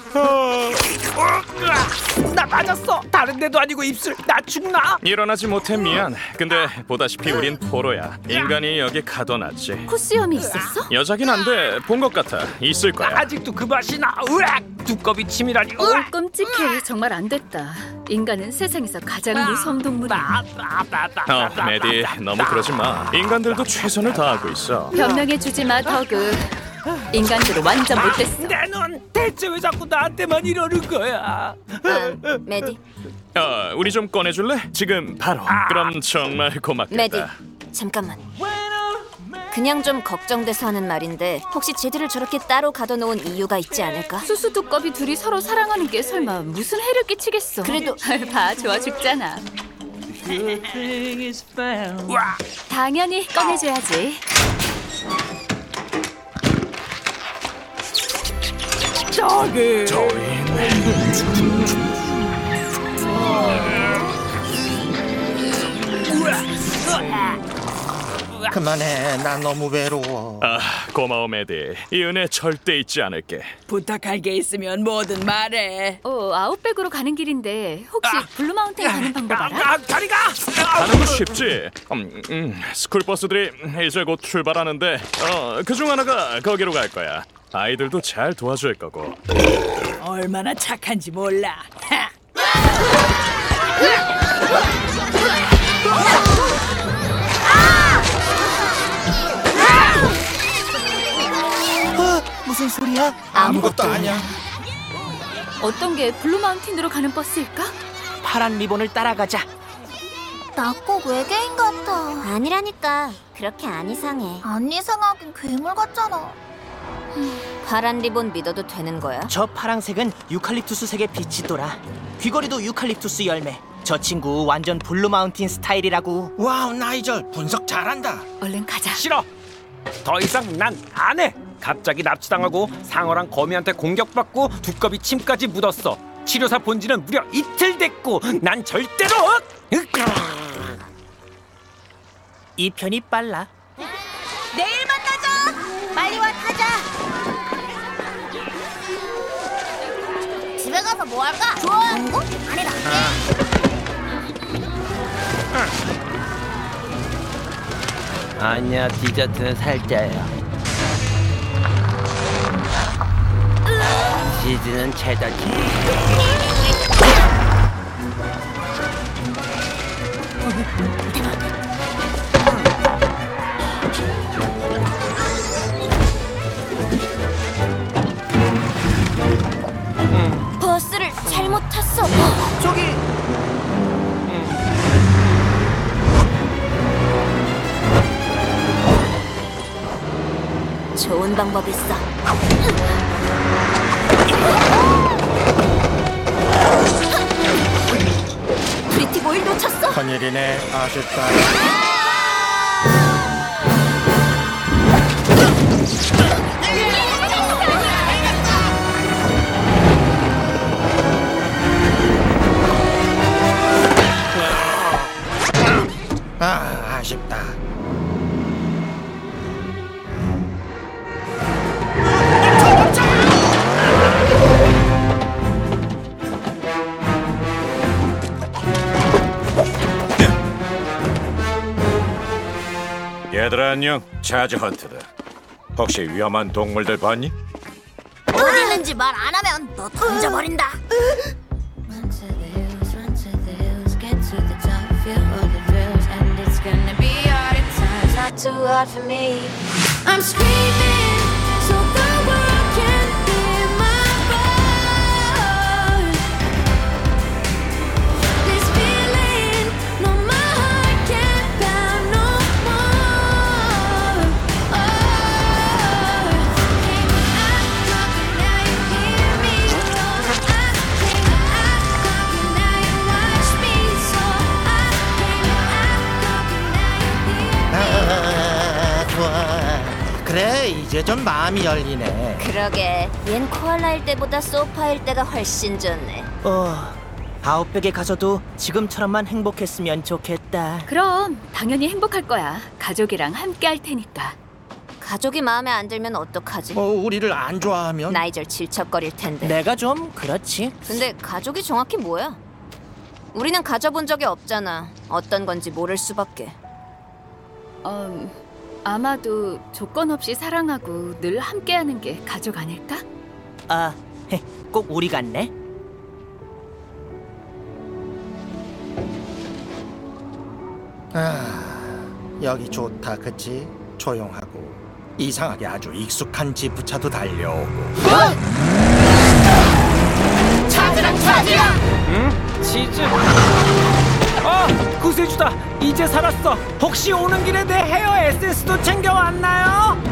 나 맞았어. 다른 데도 아니고 입술. 나 죽나? 일어나지 못해 미안. 근데 보다시피 우린 포로야. 인간이 여기 가둬놨지. 코수염이 있었어? 여자긴 한데 본 것 같아. 있을 거야. 아직도 그 맛이 나. 으악! 두꺼비 침이라니. 끔찍해. 정말 안 됐다. 인간은 세상에서 가장 무서운 동물이야. 메디, 너무 그러지 마. 인간들도 최선을 다하고 있어. 변명해주지 마, 더그. 인간들은 완전 못됐어. 내 눈 대체 왜 자꾸 나한테만 이러는 거야? 메디. 우리 좀 꺼내줄래? 지금 바로. 그럼 정말 고맙겠다. 메디, 잠깐만. 그냥 좀 걱정돼서 하는 말인데 혹시 쟤들을 저렇게 따로 가둬놓은 이유가 있지 않을까? 수수 두꺼비 둘이 서로 사랑하는 게 설마 무슨 해를 끼치겠어. 그래도 봐, 좋아 죽잖아. 당연히 꺼내줘야지. 저기. 그만해. 난 너무 외로워. 고마워 메디. 이 은혜 절대 잊지 않을게. 부탁할 게 있으면 뭐든 말해. 아웃백으로 가는 길인데 혹시 블루마운틴 가는 방법 알아? 다리가! 가는 거 쉽지. 스쿨버스들이 이제 곧 출발하는데 그중 하나가 거기로 갈 거야. 아이들도 잘 도와줄 거고. 얼마나 착한지 몰라. 무슨 소리야? 아무것도 아니야. 어떤 게 블루마운틴으로 가는 버스일까? 파란 리본을 따라가자. 나 꼭 외계인 같아. 아니라니까. 그렇게 안 이상해. 안 이상하긴 괴물 같잖아. 파란 리본 믿어도 되는 거야? 저 파랑색은 유칼립투스 색의 빛이 돌아. 귀걸이도 유칼립투스 열매. 저 친구 완전 블루마운틴 스타일이라고. 와우, 나이절 분석 잘한다. 얼른 가자. 싫어. 더 이상 난 안 해. 갑자기 납치당하고 상어랑 거미한테 공격받고 두꺼비 침까지 묻었어. 치료사 본 지는 무려 이틀 됐고 난 절대로. 이 편이 빨라. 내일 만나자. 빨리 와 타자. 집에 가서 뭐 할까? 좋아. 아니다. 아니야, 디저트는 살짜야. 치즈는 체다 치즈. 버스를 잘못 탔어. 저기. 좋은 방법 있어. 프리티 보일 놓쳤어. 큰일이네. 아쉽다. 아쉽다. 얘들아 안녕. 차즈 헌트다. 혹시 위험한 동물들 봤니? 어디 있는지 말 안 하면 너 던져버린다. Run to the hills, run to the hills, get to the top, feel all the thrills, and it's gonna be hard at times, not too hard for me. I'm screaming so the world can hear my voice. This feeling, no, my heart can't pound no more. Oh, came out talking, now you hear me roar. I came out talking, now you watch me soar. I came out talking, now you hear me. 좋아. 그래, 이제 좀 마음이 열리네. 그러게. 얜 코알라일 때보다 소파일 때가 훨씬 좋네. 아웃백에 가서도 지금처럼만 행복했으면 좋겠다. 그럼 당연히 행복할 거야. 가족이랑 함께 할 테니까. 가족이 마음에 안 들면 어떡하지? 우리를 안 좋아하면? 나이절 질척거릴 텐데. 내가 좀 그렇지. 근데 가족이 정확히 뭐야? 우리는 가져본 적이 없잖아. 어떤 건지 모를 수밖에. 아마도 조건 없이 사랑하고 늘 함께하는 게 가족 아닐까? 꼭 우리 같네. 여기 좋다, 그치? 조용하고 이상하게 아주 익숙한 지프차도 달려오고. 차지랑 차지야! 응? 치즈. 구세주다. 이제 살았어. 혹시 오는 길에 내 헤어 에센스도 챙겨왔나요?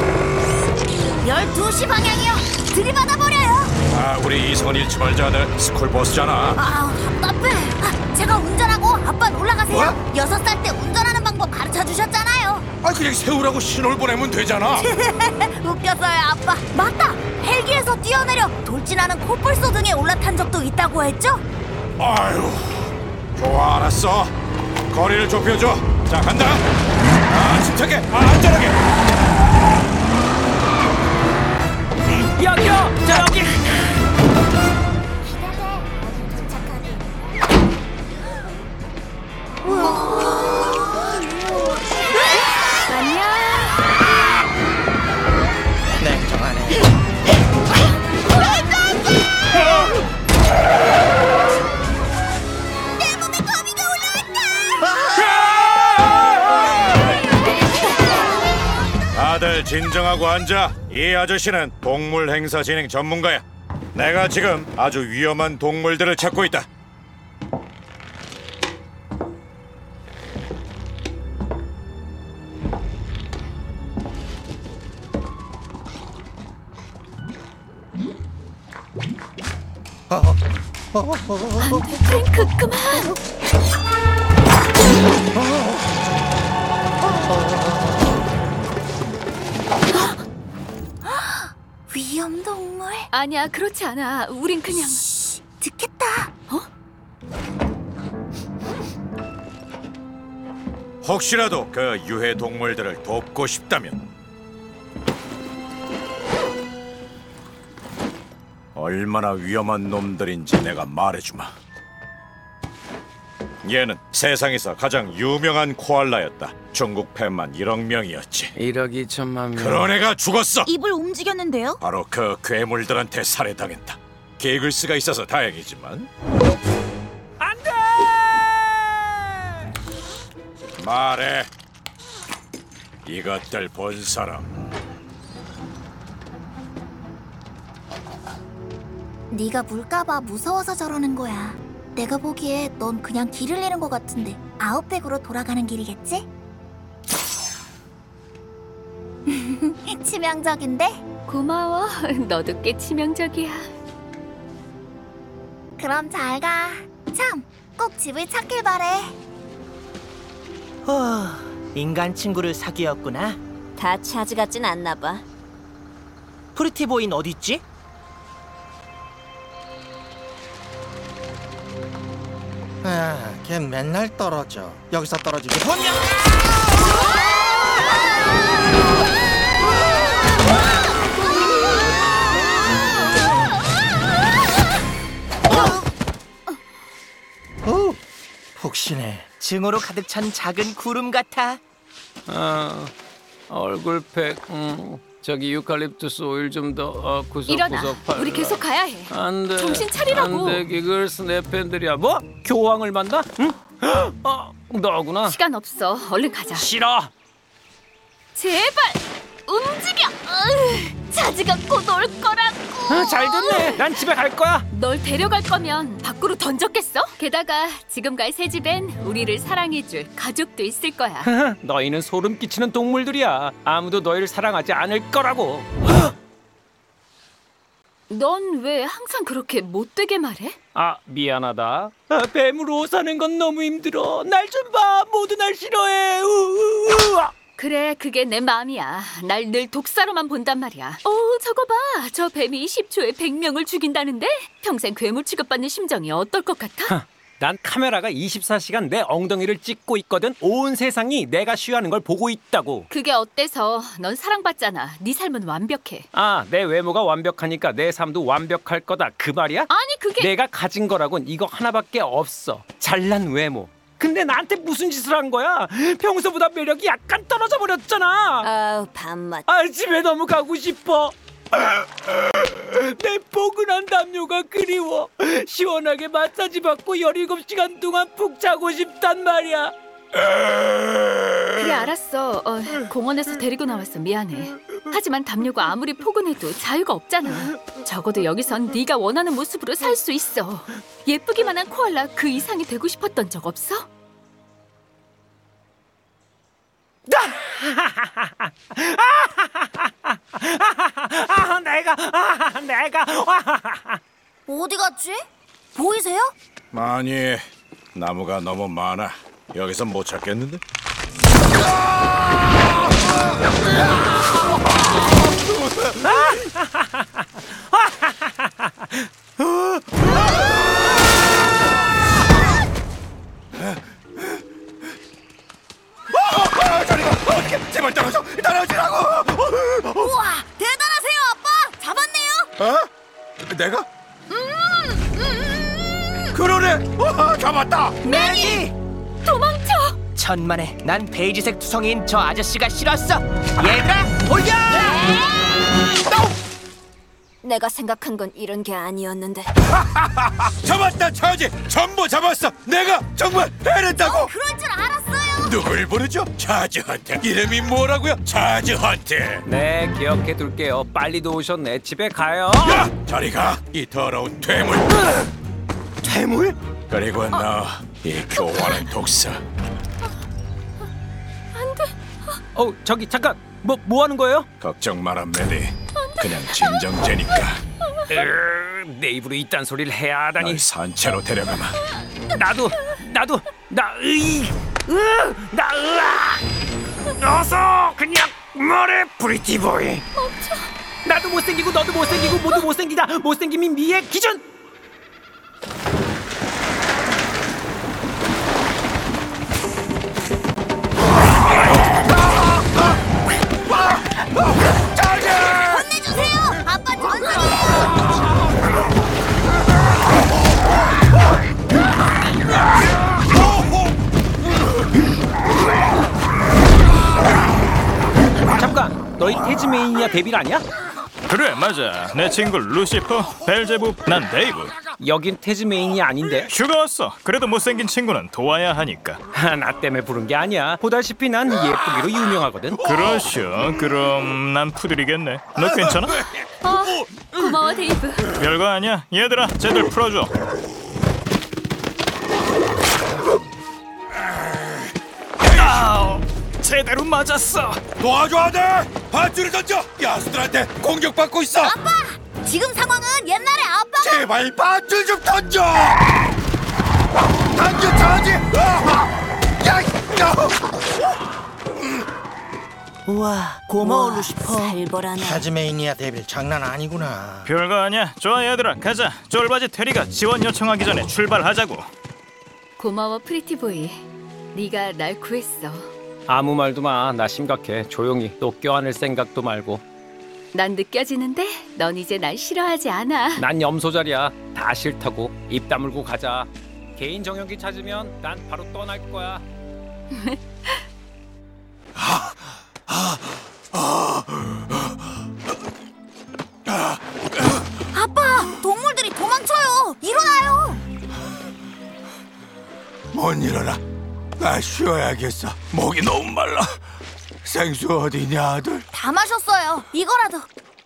12시 방향이요. 들이받아버려요. 아, 우리 이선 잃지 말자는 스쿨버스잖아. 아우, 답답해. 제가 운전하고 아빠는 올라가세요. 6살 때 운전하는 방법 가르쳐주셨잖아요. 그냥 세우라고 신호를 보내면 되잖아. 웃겼어요, 아빠. 맞다. 헬기에서 뛰어내려 돌진하는 코뿔소 등에 올라탄 적도 있다고 했죠? 아유, 좋아, 알았어. 거리를 좁혀줘. 자, 간다. 침착해. 안전하게. 여기요. 저 여기. 냉정하네. 내 몸에 거미가 올라왔다. 다들 진정하고 앉아. 이 아저씨는 동물 행사 진행 전문가야. 내가 지금 아주 위험한 동물들을 찾고 있다. 프랭크, 그만. 위험동물? 아니야, 그렇지 않아. 우린 그냥... 듣겠다. 혹시라도 그 유해 동물들을 돕고 싶다면 얼마나 위험한 놈들인지 내가 말해주마. 얘는 세상에서 가장 유명한 코알라였다. 중국 팬만 1억 명이었지. 1억 2천만 명. 그런 애가 죽었어. 입을 움직였는데요? 바로 그 괴물들한테 살해당했다. 게글스가 있어서 다행이지만. 안돼! 말해. 이것들 본 사람. 네가 물까봐 무서워서 저러는 거야. 내가 보기에 넌 그냥 길을 잃은 것 같은데 아웃백으로 돌아가는 길이겠지? 치명적인데? 고마워. 너도 꽤 치명적이야. 그럼 잘 가. 참, 꼭 집을 찾길 바래. 인간 친구를 사귀었구나. 다 차지 같진 않나 봐. 프리티보이는 어딨지? 걘 맨날 떨어져. 여기서 떨어지기 분명. 푹신해. 증오로 가득 찬 작은 구름 같아. 얼굴팩. 저기 유칼립투스 오일 좀 더 일어나. 구석구석 발라. 우리 계속 가야 해. 안돼. 정신 차리라고. 안돼. 기글스 내 팬들이야. 뭐? 교황을 만나? 응? 너구나. 시간 없어. 얼른 가자. 싫어. 제발 움직여. 차지가 곧 올 거라고. 잘 됐네. 난 집에 갈 거야. 널 데려갈 거면 밖으로 던졌겠어? 게다가 지금 갈 새 집엔 우리를 사랑해줄 가족도 있을 거야. 너희는 소름 끼치는 동물들이야. 아무도 너희를 사랑하지 않을 거라고. 넌 왜 항상 그렇게 못되게 말해? 미안하다. 뱀으로 사는 건 너무 힘들어. 날 좀 봐. 모두 날 싫어해. 그래, 그게 내 마음이야. 날 늘 독사로만 본단 말이야. 저거 봐. 저 뱀이 10초에 100명을 죽인다는데 평생 괴물 취급받는 심정이 어떨 것 같아? 난 카메라가 24시간 내 엉덩이를 찍고 있거든. 온 세상이 내가 쉬하는 걸 보고 있다고. 그게 어때서? 넌 사랑받잖아. 네 삶은 완벽해. 내 외모가 완벽하니까 내 삶도 완벽할 거다. 그 말이야? 아니, 그게... 내가 가진 거라곤 이거 하나밖에 없어. 잘난 외모. 근데 나한테 무슨 짓을 한 거야? 평소보다 매력이 약간 떨어져 버렸잖아. 밥맛. 집에 너무 가고 싶어. 내 포근한 담요가 그리워. 시원하게 마사지 받고 17시간 동안 푹 자고 싶단 말이야. 그래 알았어. 공원에서 데리고 나왔어. 미안해. 하지만 담요가 아무리 포근해도 자유가 없잖아. 적어도 여기선 네가 원하는 모습으로 살 수 있어. 예쁘기만 한 코알라 그 이상이 되고 싶었던 적 없어? 내가 어디 갔지? 보이세요? 아니, 나무가 너무 많아. 여기서 못 찾겠는데? 저리가 어떻게 제발 떨어지라고! 우와, 대단하세요, 아빠! 잡았네요. 어? 내가? 그러네! 와, 잡았다! 매니! 도망쳐! 천만에 난 베이지색 투성이인 저 아저씨가 싫었어. 얘들아, 올려! 내가 생각한 건 이런 게 아니었는데. 잡았다, 차지! 전부 잡았어! 내가 정말 해냈다고! 그럴 줄 알았어요. 누굴 부르죠? 차지 헌트. 이름이 뭐라고요? 차지 헌트. 네, 기억해 둘게요. 빨리도 오셨네. 집에 가요. 야! 저리 가! 이 더러운 퇴물! 퇴물? 그리고 너, 이 교활한 독사. 저기 잠깐. 뭐 하는 거예요? 걱정 마라, 메리. 그냥 진정제니까. 내 입으로 이딴 소리를 해야 하다니. 널 산채로 데려가마. 어서 그냥 말해, 프리티보이. 나도 못생기고 너도 못생기고 모두 못생기다. 못생김이 미의 기준. 혼내주세요. 아빠 전설이에요. 잠깐, 너희 태즈메이니아 데빌 아니야? 그래 맞아. 내 친구 루시퍼, 벨제부, 난 데이브. 여긴 태즈메이니아 아닌데. 휴가 왔어. 그래도 못생긴 친구는 도와야 하니까. 나 때문에 부른 게 아니야. 보다시피 난 예쁘기로 유명하거든. 그러시오. 그럼 난 푸들이겠네. 너 괜찮아? 고마워 데이브. 별거 아니야. 얘들아, 쟤들 풀어줘. 제대로 맞았어. 도와줘야 돼! 밧줄을 던져! 야수들한테 공격받고 있어! 아빠, 지금 상황은 옛날에 아빠가 제발 밧줄 좀 던져! 던져, 차지! 우와, 고마워 루시퍼. 살벌하네. 타즈메이니아 데빌 장난 아니구나. 별거 아니야. 좋아 얘들아, 가자. 쫄바지 테리가 지원 요청하기 전에 출발하자고. 고마워 프리티보이. 네가 날 구했어. 아무 말도 마. 나 심각해. 조용히. 또 껴안을 생각도 말고. 난 느껴지는데 넌 이제 날 싫어하지 않아. 난 염소자리야. 다 싫다고. 입 다물고 가자. 개인 정형기 찾으면 난 바로 떠날 거야. 아빠, 동물들이 도망쳐요. 일어나요. 못 일어나. 나 쉬어야겠어. 목이 너무 말라. 생수 어디냐, 아들? 다 마셨어요. 이거라도.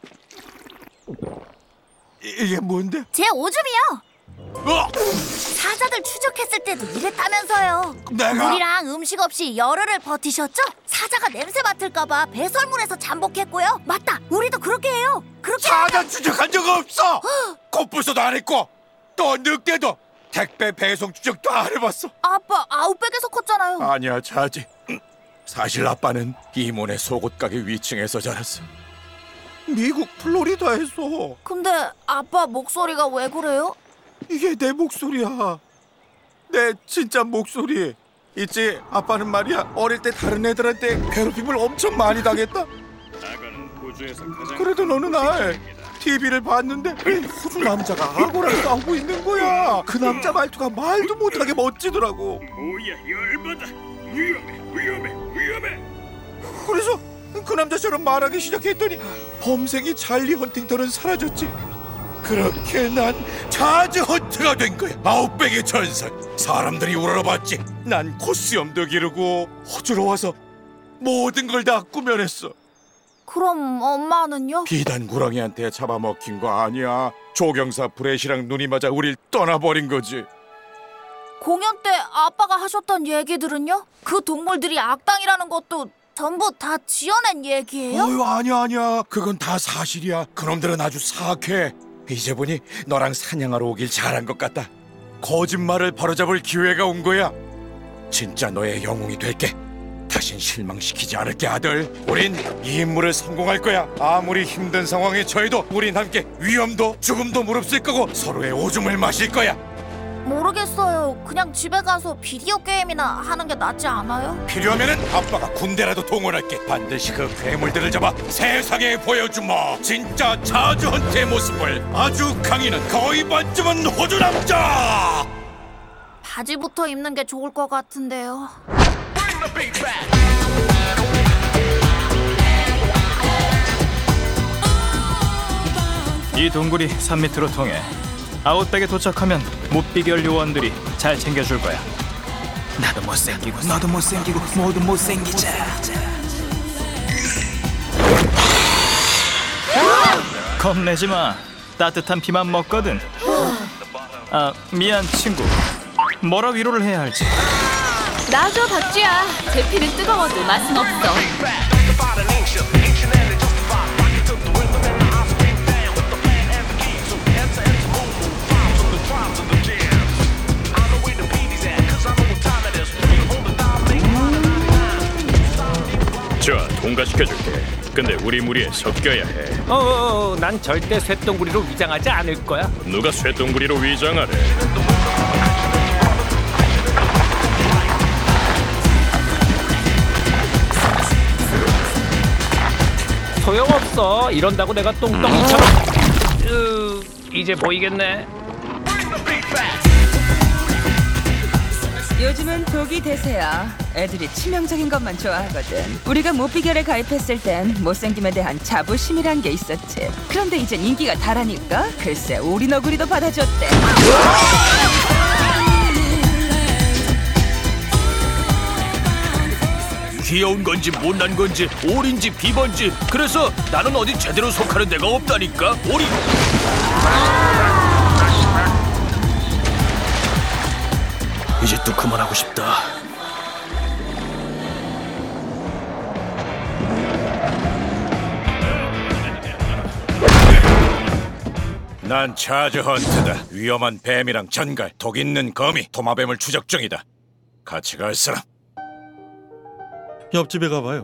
이게 뭔데? 제 오줌이요. 사자들 추적했을 때도 이랬다면서요. 내가? 물이랑 음식 없이 열흘을 버티셨죠? 사자가 냄새 맡을까봐 배설물에서 잠복했고요. 맞다, 우리도 그렇게 해요. 그렇게 사자 추적한 적 없어. 코뿔소도 안 했고 또 늑대도 택배 배송 추적도 안 해봤어. 아빠 아웃백에서 컸잖아요. 아니야, 자지. 사실 아빠는 이모네 속옷 가게 위층에서 자랐어. 미국 플로리다에서. 근데 아빠 목소리가 왜 그래요? 이게 내 목소리야. 내 진짜 목소리. 있지, 아빠는 말이야 어릴 때 다른 애들한테 괴롭힘을 엄청 많이 당했다. 그래도 어느 날 TV를 봤는데 호주 남자가 악어랑 싸우고 있는 거야. 그 남자 말투가 말도 못하게 멋지더라고. 뭐야, 열받아. 위험해. 그래서 그 남자처럼 말하기 시작했더니 범생이 잘리 헌팅턴은 사라졌지. 그렇게 난 자즈 헌트가 된 거야. 900의 전설. 사람들이 우러러봤지. 난 코스염도 기르고 호주로 와서 모든 걸 다 꾸며냈어. 그럼 엄마는요? 비단 구렁이한테 잡아먹힌 거 아니야. 조경사 브렛이랑 눈이 맞아 우릴 떠나버린 거지. 공연 때 아빠가 하셨던 얘기들은요? 그 동물들이 악당이라는 것도 전부 다 지어낸 얘기예요? 어휴, 아니야. 그건 다 사실이야. 그놈들은 아주 사악해. 이제 보니 너랑 사냥하러 오길 잘한 것 같다. 거짓말을 바로잡을 기회가 온 거야. 진짜 너의 영웅이 될게. 다신 실망시키지 않을게, 아들. 우린 이 임무를 성공할 거야. 아무리 힘든 상황에 처해도 우린 함께 위험도 죽음도 무릅쓸 거고 서로의 오줌을 마실 거야. 모르겠어요. 그냥 집에 가서 비디오 게임이나 하는 게 낫지 않아요? 필요하면은 아빠가 군대라도 동원할게. 반드시 그 괴물들을 잡아 세상에 보여주마. 진짜 자즈 헌트의 모습을. 아주 강인한 거의 반쯤은 호주 남자. 바지부터 입는 게 좋을 것 같은데요. 이 동굴이 산 밑으로 통해 아웃백에 도착하면 무비결 요원들이 잘 챙겨줄 거야. 나도 못생기고 너도 못생기고 모두 못생기자. 겁내지 마. 따뜻한 피만 먹거든. 아, 미안 친구. 뭐라 위로를 해야 할지. 놔줘 박쥐야. 제 피는 뜨거워도 맛은 없어. 자, 통과시켜줄게. 근데 우리 무리에 섞여야 해. 난 절대 쇳덩구리로 위장하지 않을 거야. 누가 쇳덩구리로 위장하래? 소용없어. 이런다고 내가 똥덩이처럼. 이제 보이겠네. 요즘은 독이 대세야. 애들이 치명적인 것만 좋아하거든. 우리가 모비결에 가입했을 땐 못생김에 대한 자부심이란 게 있었지. 그런데 이젠 인기가 다라니까. 글쎄 우리 너구리도 받아줬대. 귀여운 건지 못난 건지 올인지 비번지 그래서 나는 어디 제대로 속하는 데가 없다니까. 올인. 이제 또 그만하고 싶다. 난 자즈 헌트다. 위험한 뱀이랑 전갈, 독 있는 거미, 도마뱀을 추적 중이다. 같이 갈 사람? 옆집에 가봐요.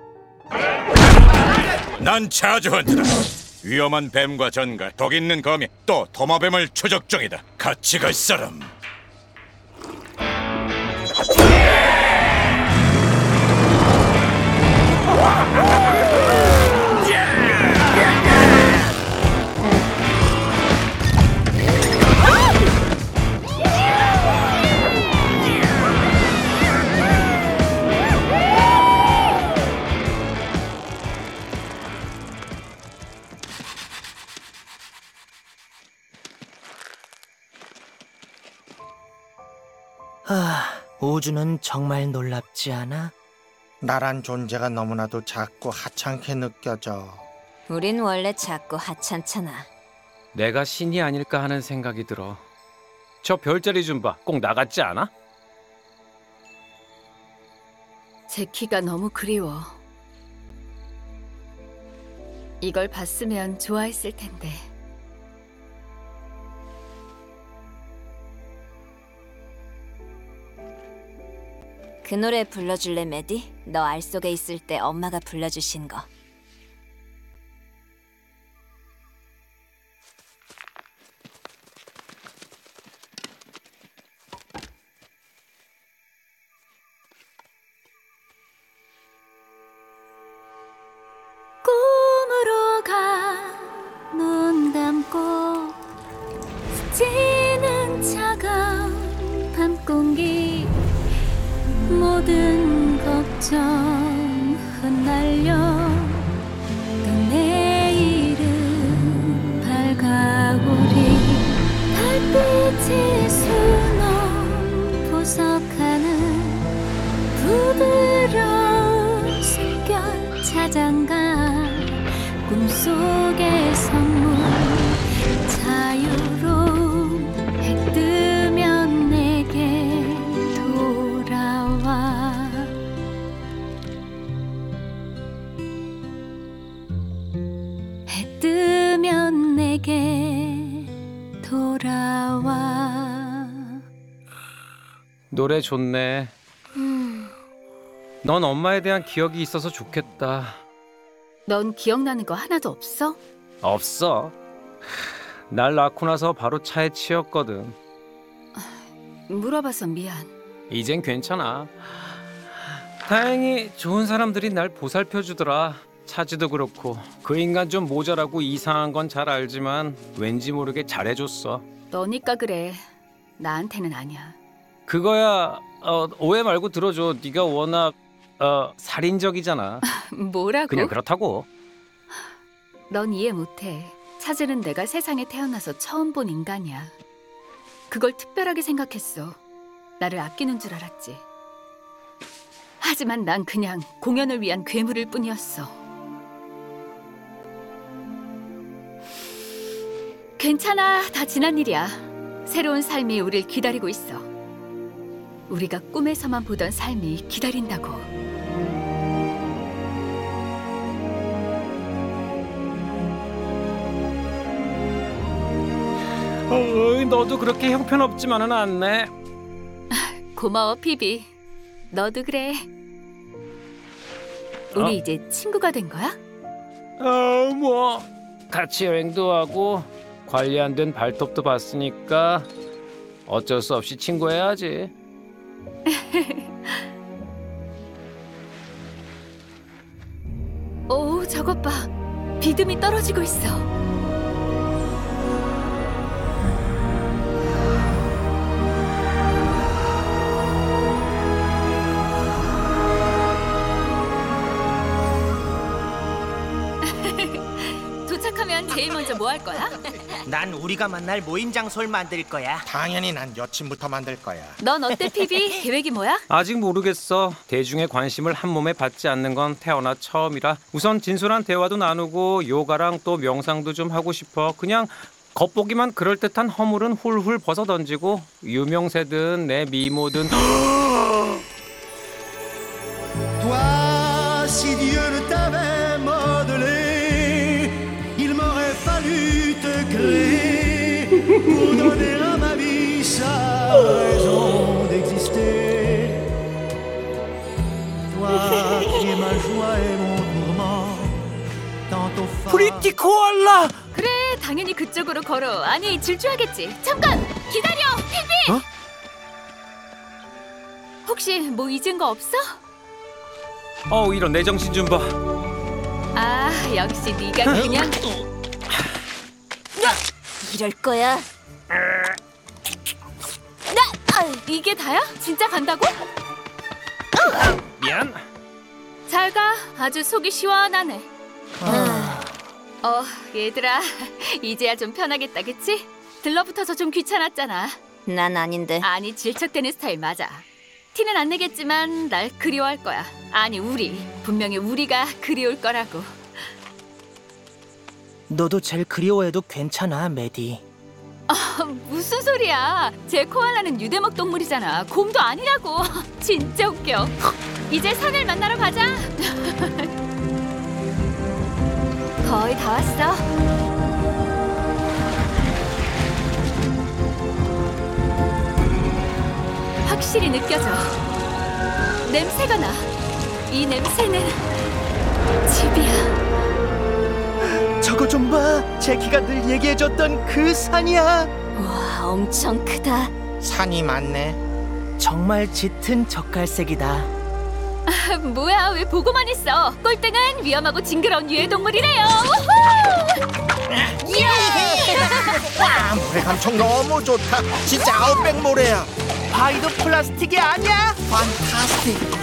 난 자즈 헌트다. 위험한 뱀과 전갈, 독 있는 거미, 또 도마뱀을 추적 중이다. 같이 갈 사람? 우주는 정말 놀랍지 않아? 나란 존재가 너무나도 작고 하찮게 느껴져. 우린 원래 작고 하찮잖아. 내가 신이 아닐까 하는 생각이 들어. 저 별자리 좀 봐. 꼭 나 같지 않아? 제 키가 너무 그리워. 이걸 봤으면 좋아했을 텐데. 그 노래 불러줄래, 메디? 너 알 속에 있을 때 엄마가 불러주신 거. 꿈으로 가 눈 감고 스치는 차가운 밤 공기 모든 걱정 흩날려 또 내일은 밝아오 꿈속의 선물 자유로운 해 뜨면 내게 돌아와 해 뜨면 내게 돌아와. 노래 좋네. 넌 엄마에 대한 기억이 있어서 좋겠다. 넌 기억나는 거 하나도 없어? 없어. 날 낳고 나서 바로 차에 치였거든. 물어봐서 미안. 이젠 괜찮아. 다행히 좋은 사람들이 날 보살펴주더라. 차지도 그렇고. 그 인간 좀 모자라고 이상한 건 잘 알지만 왠지 모르게 잘해줬어. 너니까 그래. 나한테는 아니야. 그거야 오해 말고 들어줘. 네가 워낙 살인적이잖아. 뭐라고? 그냥 그렇다고. 넌 이해 못해. 차즈는 내가 세상에 태어나서 처음 본 인간이야. 그걸 특별하게 생각했어. 나를 아끼는 줄 알았지. 하지만 난 그냥 공연을 위한 괴물일 뿐이었어. 괜찮아, 다 지난 일이야. 새로운 삶이 우릴 기다리고 있어. 우리가 꿈에서만 보던 삶이 기다린다고. 너도 그렇게 형편없지만은 않네. 고마워, 피비. 너도 그래. 우리 이제 친구가 된 거야? 뭐 같이 여행도 하고 관리 안 된 발톱도 봤으니까 어쩔 수 없이 친구해야지. 오, 저것 봐. 비듬이 떨어지고 있어. 도착하면 제일 먼저 뭐 할 거야? 난 우리가 만날 모임 장소를 만들 거야. 당연히 난 여친부터 만들 거야. 넌 어때, 피비? 계획이 뭐야? 아직 모르겠어. 대중의 관심을 한 몸에 받지 않는 건 태어나 처음이라 우선 진솔한 대화도 나누고 요가랑 또 명상도 좀 하고 싶어. 그냥 겉보기만 그럴듯한 허물은 훌훌 벗어던지고 유명세든 내 미모든 Toi, si Dieu ne t'avait modelé, il m'aurait fallu te créer pour donner à ma vie sa raison d'exister. Toi qui es ma joie et mon tourment, tantôt 프리티 코알라! 그래, 당연히 그쪽으로 걸어. 아니, 질주하겠지. 잠깐! 기다려, 피비! 혹시 뭐 잊은 거 없어? 이런 내 정신 좀 봐. 아, 역시 네가 그냥... 이럴 거야. 이게 다야? 진짜 간다고? 미안. 잘 가. 아주 속이 시원하네. 얘들아. 이제야 좀 편하겠다, 그치? 들러붙어서 좀 귀찮았잖아. 난 아닌데. 아니, 질척대는 스타일 맞아. 티는 안 내겠지만 날 그리워할 거야. 아니, 분명히 우리가 그리울 거라고. 너도 쟤를 그리워해도 괜찮아, 메디. 무슨 소리야. 제 코알라는 유대목 동물이잖아. 곰도 아니라고. 진짜 웃겨. 이제 산을 만나러 가자. 거의 다 왔어. 확실히 느껴져. 냄새가 나. 이 냄새는 집이야. 저거 좀 봐. 제키가 늘 얘기해줬던 그 산이야. 와, 엄청 크다. 산이 많네. 정말 짙은 젓갈색이다. 뭐야, 왜 보고만 있어. 꼴등은 위험하고 징그러운 유해동물이래요. 와, 모래 감촉 너무 좋다. 진짜 아웃백 모래야. 바위도 플라스틱이 아니야. 판타스틱.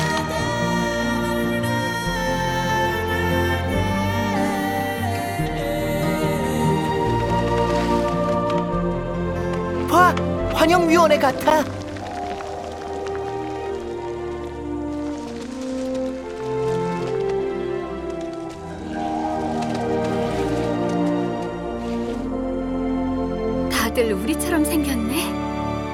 봐, 환영위원회 같아. 애들 우리처럼 생겼네.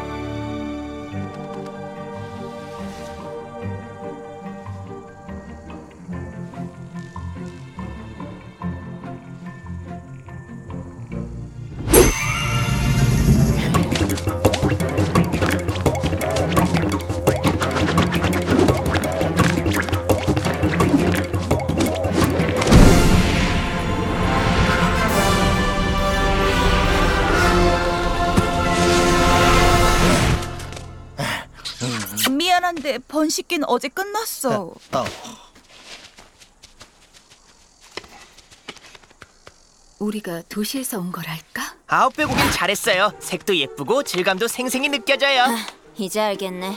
미안한데 번식기는 어제 끝났어. 우리가 도시에서 온 거랄까? 아웃백 오길 잘했어요. 색도 예쁘고 질감도 생생히 느껴져요. 이제 알겠네.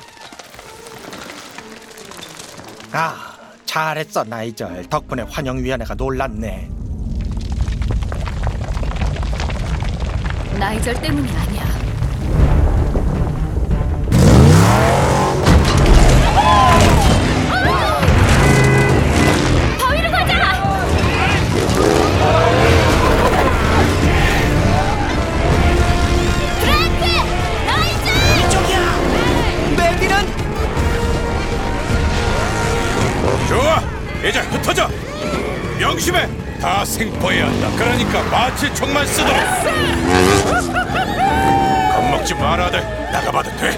아, 잘했어 나이절. 덕분에 환영위원회가 놀랐네. 나이절 때문이 아니야. 바위로 가자! 프랭크! 나이스! 이쪽이야! 메디는? 좋아, 이제 흩어져. 명심해. 다 생포해야 한다. 그러니까 마치 총만 쓰도록. 겁먹지 마라, 아들. 나가봐도 돼.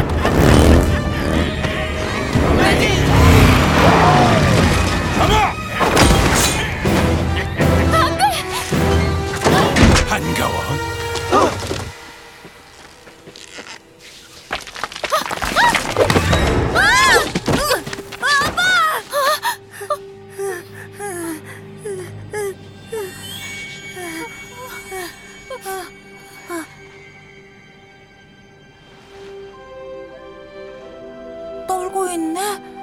가봐. 반가워. 떨고 있네.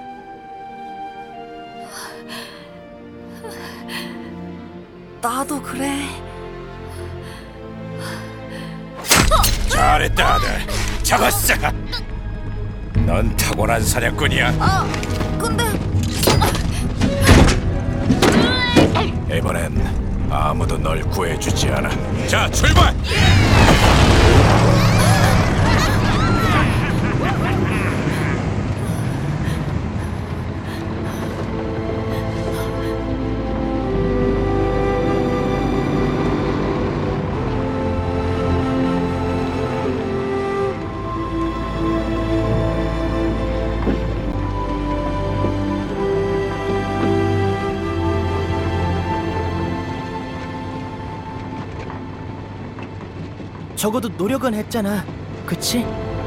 나도 그래. 잘했다, 아들. 잡았어. 넌 타고난 사냥꾼이야. 근데 이번엔 아무도 널 구해주지 않아. 자, 출발! 적어도 노력은 했잖아. 그치?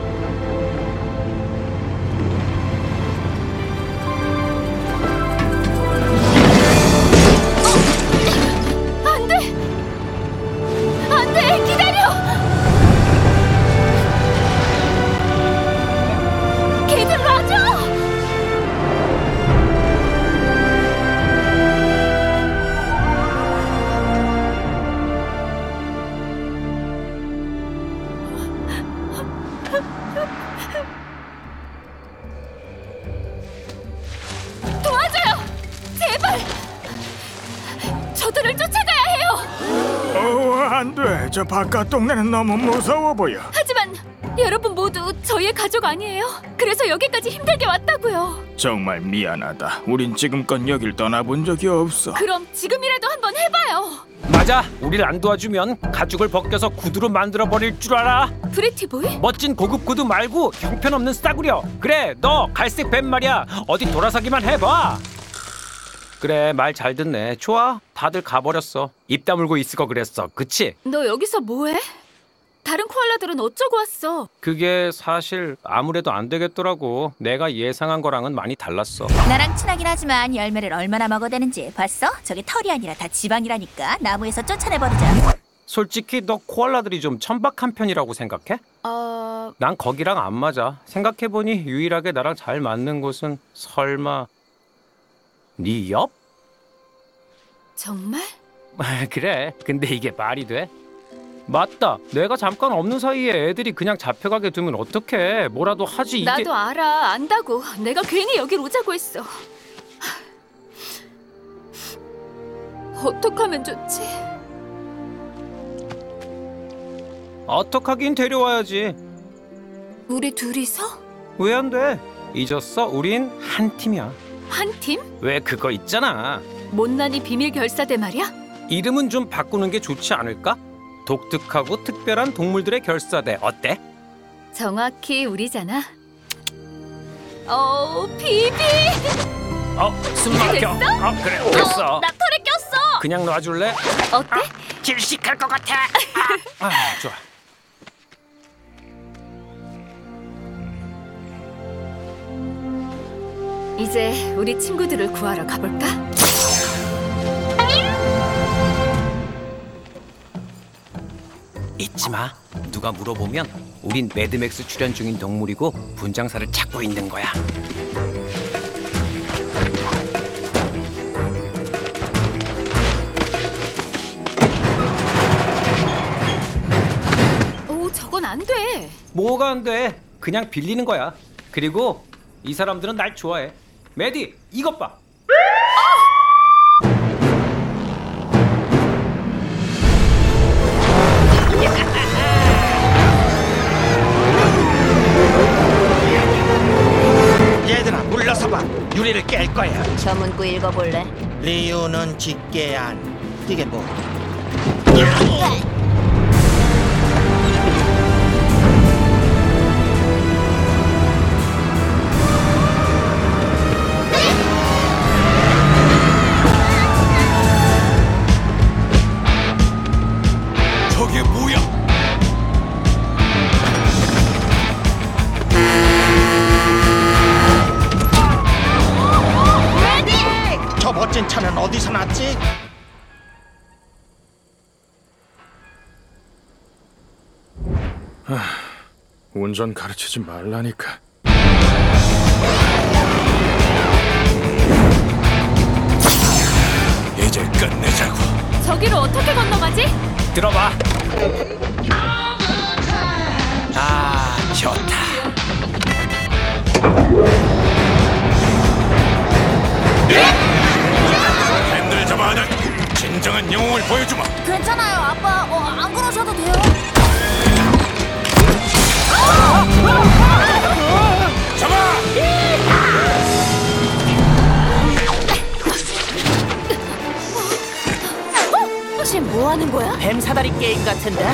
안 돼! 안 돼! 기다려! 걔들 놔줘! 도와줘요! 제발! 저들을 쫓아가야 해요! 안돼. 저 바깥 동네는 너무 무서워 보여. 하지만 여러분 모두 저희의 가족 아니에요? 그래서 여기까지 힘들게 왔다고요. 정말 미안하다. 우린 지금껏 여길 떠나본 적이 없어. 그럼 지금이라도 한번 해봐요. 맞아. 우리를 안 도와주면 가죽을 벗겨서 구두로 만들어 버릴 줄 알아. 프리티보이? 멋진 고급 구두 말고 형편없는 싸구려. 그래, 너 갈색 뱀 말이야. 어디 돌아서기만 해봐. 그래, 말 잘 듣네. 좋아, 다들 가버렸어. 입 다물고 있을 거 그랬어. 그치? 너 여기서 뭐해? 다른 코알라들은 어쩌고 왔어? 그게 사실 아무래도 안 되겠더라고. 내가 예상한 거랑은 많이 달랐어. 나랑 친하긴 하지만 열매를 얼마나 먹어대는지 봤어? 저게 털이 아니라 다 지방이라니까. 나무에서 쫓아내버리자. 솔직히 너 코알라들이 좀 천박한 편이라고 생각해? 난 거기랑 안 맞아. 생각해보니 유일하게 나랑 잘 맞는 곳은 설마 네 옆? 정말? 그래. 근데 이게 말이 돼? 맞다. 내가 잠깐 없는 사이에 애들이 그냥 잡혀가게 두면 어떡해. 뭐라도 하지. 이게... 나도 알아. 안다고. 내가 괜히 여길 오자고 했어. 어떡하면 좋지? 어떡하긴 데려와야지. 우리 둘이서? 왜 안 돼? 잊었어? 우린 한 팀이야. 한 팀? 왜 그거 있잖아. 못난이 비밀 결사대 말이야? 이름은 좀 바꾸는 게 좋지 않을까? 독특하고 특별한 동물들의 결사대 어때? 정확히 우리잖아. 비비! 숨 막혀. 됐어? 그래, 됐어. 나 털에 꼈어. 그냥 놔줄래? 어때? 질식할 것 같아. 좋아. 이제 우리 친구들을 구하러 가볼까? 잊지 마. 누가 물어보면 우린 매드맥스 출연 중인 동물이고 분장사를 찾고 있는 거야. 저건 안 돼. 뭐가 안 돼? 그냥 빌리는 거야. 그리고 이 사람들은 날 좋아해. 매디, 이것 봐. 얘들아 물러서 봐. 유리를 깰 거야. 저 문구 읽어볼래? 리우는 직계안. 이게 뭐? 저게 뭐야? 저 멋진 차는 어디서 났지? 운전 가르치지 말라니까. 이제 끝내자고. 저기로 어떻게 건너가지? 들어봐. 좋다. 핸들 잡아 아들. 진정한 영웅을 보여주마. 괜찮아요, 아빠. 안 그러셔도 돼요. 잡아! 지금 뭐 하는 거야? 뱀 사다리 게임 같은데?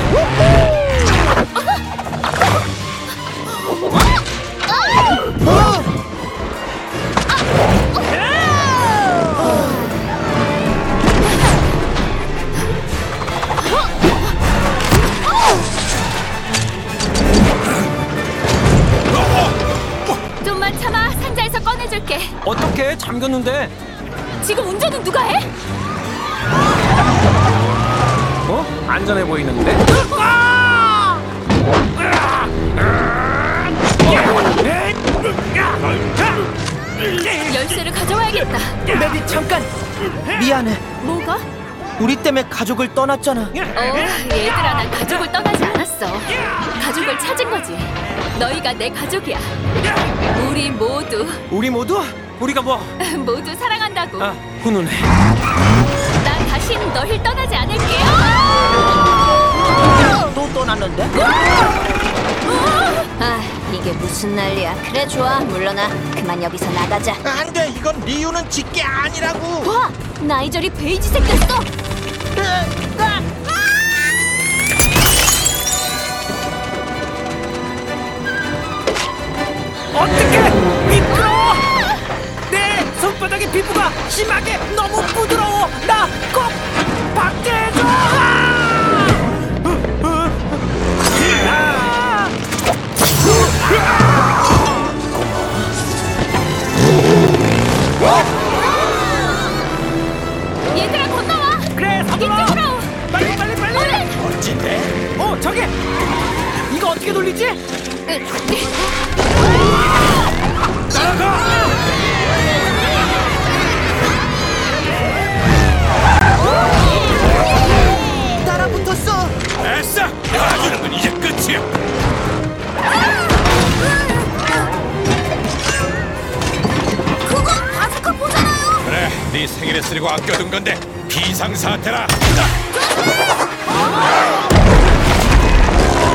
좀만 참아. 상자에서 꺼내줄게. 어떻게? 잠겼는데. 지금 운전은 누가 해? 안전해 보이는데? 열쇠를 가져와야겠다. 메디 잠깐. 미안해. 뭐가? 우리 때문에 가족을 떠났잖아. 얘들아, 난 가족을 떠나지 않았어. 가족을 찾은 거지. 너희가 내 가족이야. 우리 모두. 우리 모두? 우리가 뭐? 모두 사랑한다고. 훈훈해. 난 다신 너희를 떠나지 않을게요. 또 떠났는데? 이게 무슨 난리야. 그래, 좋아. 물러나. 그만 여기서 나가자. 안돼, 이건 리우는 직계 아니라고. 와! 나이절이 베이지 생겼어. 어떡해! 미끄러워! 내 손바닥의 피부가 심하게 너무 부드러워! 나 꼭 박제해줘! 얘들아, 건너와. 그래, 서둘러! 이쪽으로. 빨리! 멋진데? 저기! 이거 어떻게 돌리지? 따라붙었어. 됐어. 알아주는 건 이제 끝이야. 그건 바스카 포잖아요. 그래, 네 생일에 쓰려고 아껴둔 건데 비상사태라.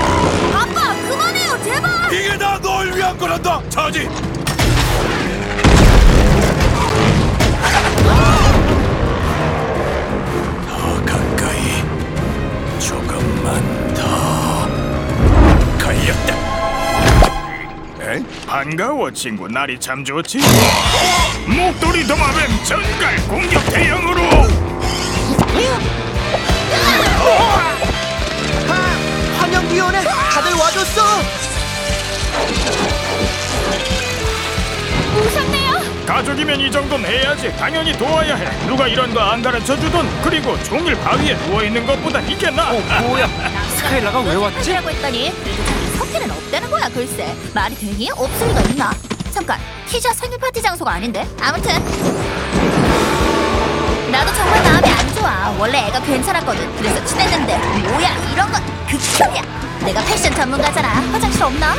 안 그런다. 차지. 더 가까이. 조금만 더. 걸렸다. 에? 반가워 친구. 날이 참 좋지. 목도리 도마뱀 전갈 공격 대형으로. 환영위원회 다들 와줬어. 오셨네요. 가족이면 이 정도는 해야지. 당연히 도와야 해. 누가 이런 거 안 가르쳐주던. 그리고 종일 바위에 누워있는 것보다 이게 나. 뭐야? 스카일라가 왜 왔지? 하고 했더니 그래도 자기 석회는 없다는 거야. 글쎄 말이 되니? 없을 리가 있나? 잠깐 티샤 생일 파티 장소가 아닌데? 아무튼 나도 정말 마음이 안 좋아. 원래 애가 괜찮았거든. 그래서 친했는데 뭐야 이런 건 극혐이야. 내가 패션 전문가잖아. 화장실 없나?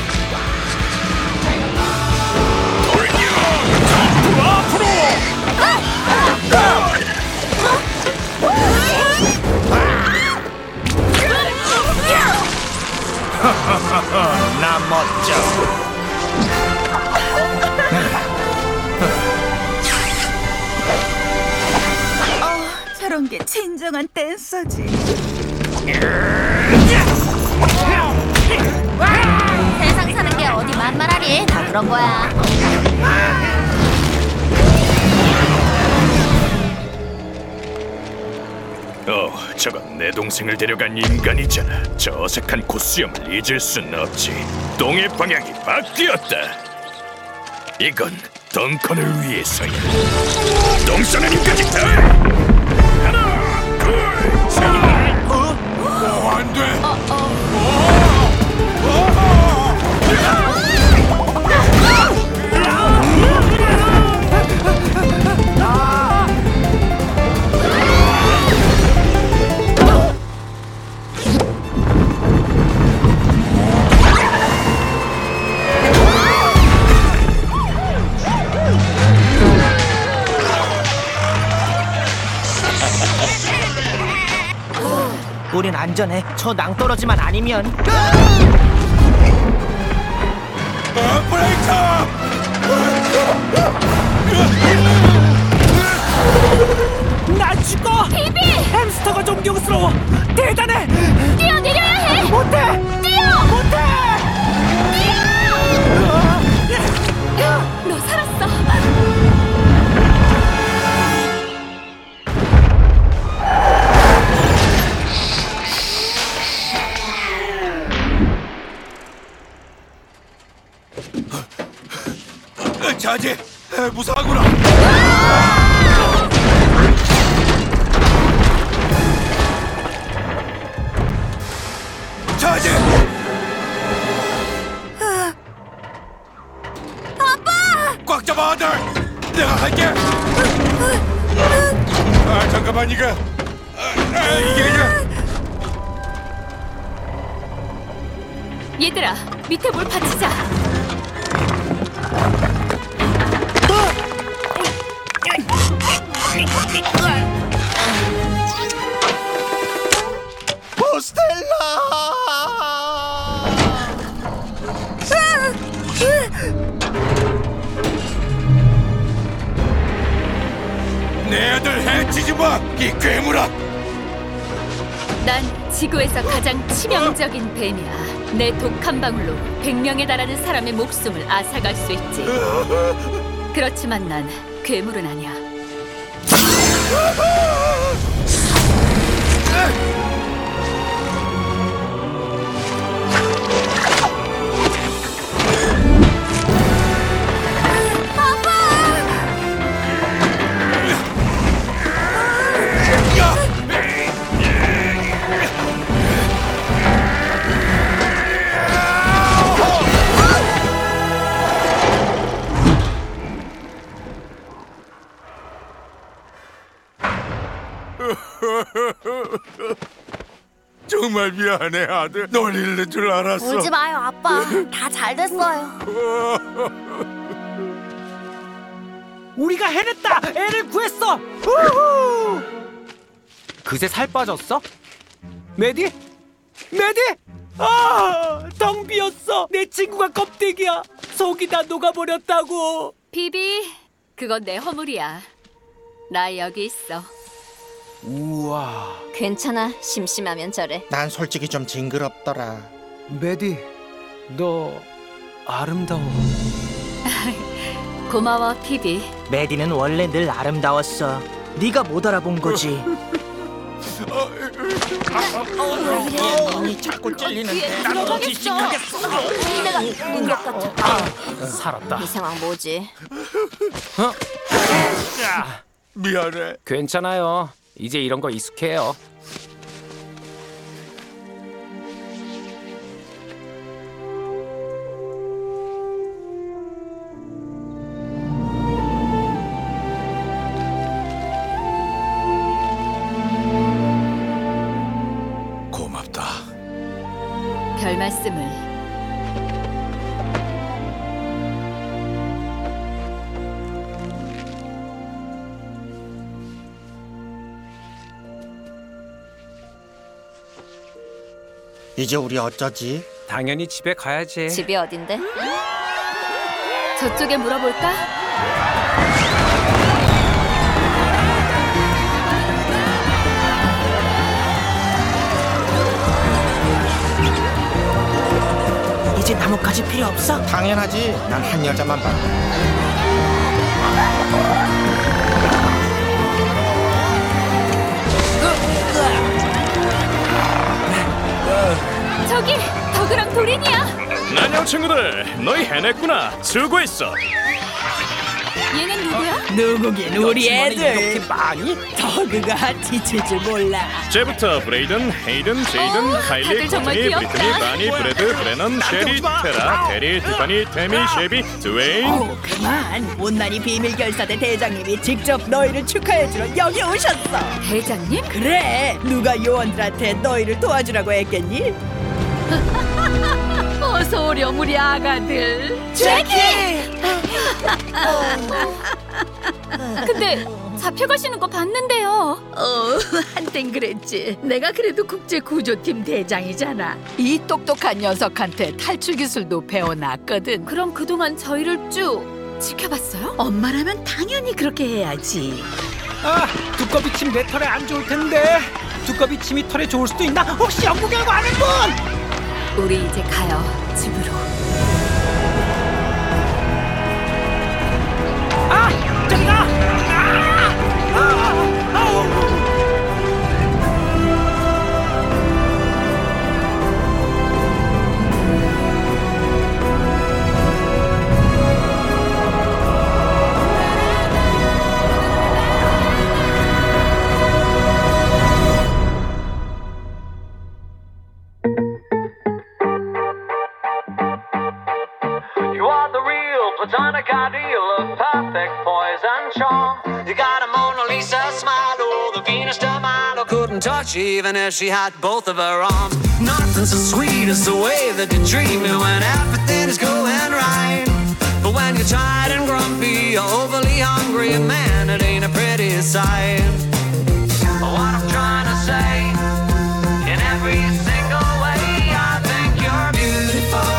앞으로! 나 멋져. 저런 게 진정한 댄서지. 세상 사는 게 어디 만만하니? 다 그런 거야. 저건 내 동생을 데려간 인간이잖아. 저 어색한 코수염을 잊을 순 없지. 똥의 방향이 바뀌었다. 이건 덩컨을 위해서야. 똥 싸는 인간이다. 하나, 둘, 셋. 안 돼. 우린 안전해. 저 낭떠러지만 아니면. 브레이크! 나 죽어! 비비! 햄스터가 존경스러워! 대단해! 뛰어내려야 해! 못해! 뛰어! 못해! 너 살았어. 자지. 무사하구나. 자지. 아빠! 꽉 잡아 아들. 내가 할게. 잠깐만 이게 그냥. 얘들아, 밑에 뭘 받치자. 내 아들 해치지 마, 이 괴물아. 난 지구에서 가장 치명적인 뱀이야. 내 독 한 방울로 100명에 달하는 사람의 목숨을 앗아갈 수 있지. 그렇지만 난 괴물은 아니야. 정말 미안해 아들. 널 잃는 줄 알았어. 울지 마요 아빠. 다 잘 됐어요. 우리가 해냈다! 애를 구했어! 우후! 그새 살 빠졌어? 메디? 메디? 아! 덩 비었어! 내 친구가 껍데기야! 속이 다 녹아버렸다고. 비비, 그건 내 허물이야. 나 여기 있어. 우와. 괜찮아. 심심하면 저래. 난 솔직히 좀 징그럽더라. 메디, 너 아름다워. 고마워, 피비. 메디는 원래 늘 아름다웠어. 네가 못 알아본 거지. 눈이 자꾸 찔리는데. 나도 지식하겠어. 내가 능력 같아. 살았다. 이 상황 뭐지? 미안해. 괜찮아요. 이제 이런 거 익숙해요. 고맙다. 별 말씀을. 이제 우리 어쩌지? 당연히 집에 가야지. 집이 어딘데? 저쪽에 물어볼까? 이제 나뭇가지 필요 없어? 당연하지. 난 한 여자만 봐. 저기 더그랑 도린이야. 안녕 친구들, 너희 해냈구나. 수고했어. 얘는 누구야? 누구긴 우리 애들. 이렇게 많이? 더그가 지칠 줄 몰라. 쟤부터 브레이든, 헤이든, 제이든, 카일리, 다들 정말 코트니, 귀엽다. 브리트니, 바니, 브래드, 브레넌, 쉐리, 테라, 테리, 티파니, 태미, 쉐비, 드웨인. 그만. 못난이 비밀 결사대 대장님이 직접 너희를 축하해주러 여기 오셨어. 대장님? 그래. 누가 요원들한테 너희를 도와주라고 했겠니? 어서 오렴 우리 아가들. 제키! 근데 잡혀가시는 거 봤는데요. 한땐 그랬지. 내가 그래도 국제구조팀 대장이잖아. 이 똑똑한 녀석한테 탈출 기술도 배워놨거든. 그럼 그동안 저희를 쭉 지켜봤어요? 엄마라면 당연히 그렇게 해야지. 아, 두꺼비 침 내 털에 안 좋을 텐데. 두꺼비 침이 털에 좋을 수도 있나? 혹시 연구 결과 아는 분? 우리 이제 가요. 집으로. 아, 저기 가! You are the real platonic ideal of perfect poise and charm. You got a Mona Lisa smile, oh, the Venus de Milo couldn't touch even if she had both of her arms. Nothing so sweet as the way that you treat me when everything is going right. But when you're tired and grumpy, you're overly hungry, man, it ain't a pretty sight. What I'm trying to say, in every single way, I think you're beautiful.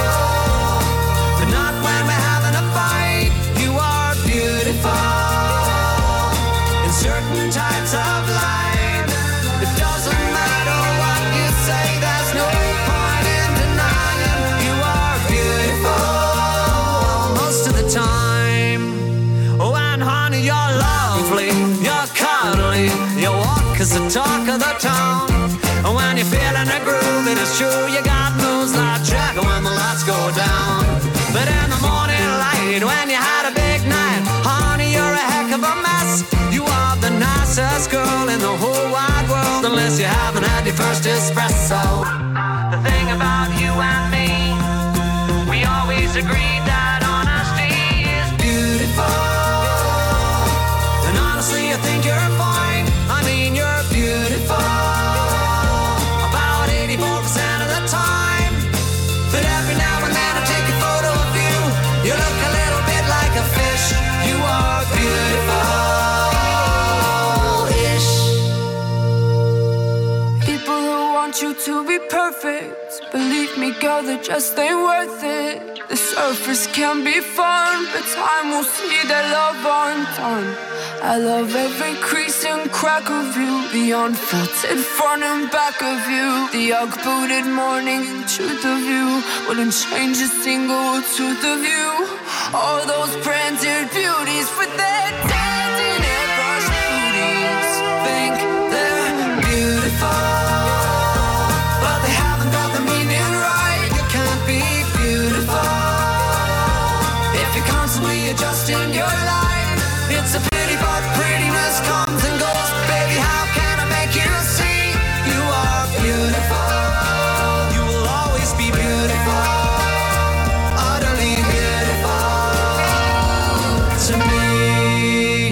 Certain types of life, it doesn't matter what you say, there's no point in denying you are beautiful most of the time. Oh, and honey, you're lovely, you're cuddly, your walk is the talk of the town. And when you're feeling a groove, it is true, you got moves like Jagger when the lights go down. But in the morning light, when you had a big night, honey, you're a heck of a mess. You are the nicest girl in the whole wide world, unless you haven't had your first espresso. The thing about you and me, we always agreed that honesty is beautiful. And honestly, I think you're fine. I mean, you're beautiful about 84% of the time. But every now and then I take a photo of you. You look a little bit like a fish. You are beautiful. You to be perfect, Believe me, girl, they just ain't worth it. The surface can be fun, but time will see that love undone. I love every crease and crack of you, the unfiltered front and back of you, the Ugg-booted morning and truth of you. Wouldn't change a single tooth of you. All those branded beauties with their dancing airbrush booties think they're beautiful, but they haven't got the meaning right. You can't be beautiful if you're constantly adjusting your life. It's a pity, but prettiness comes and goes. Baby, how can I make you see you are beautiful? You will always be beautiful, utterly beautiful to me.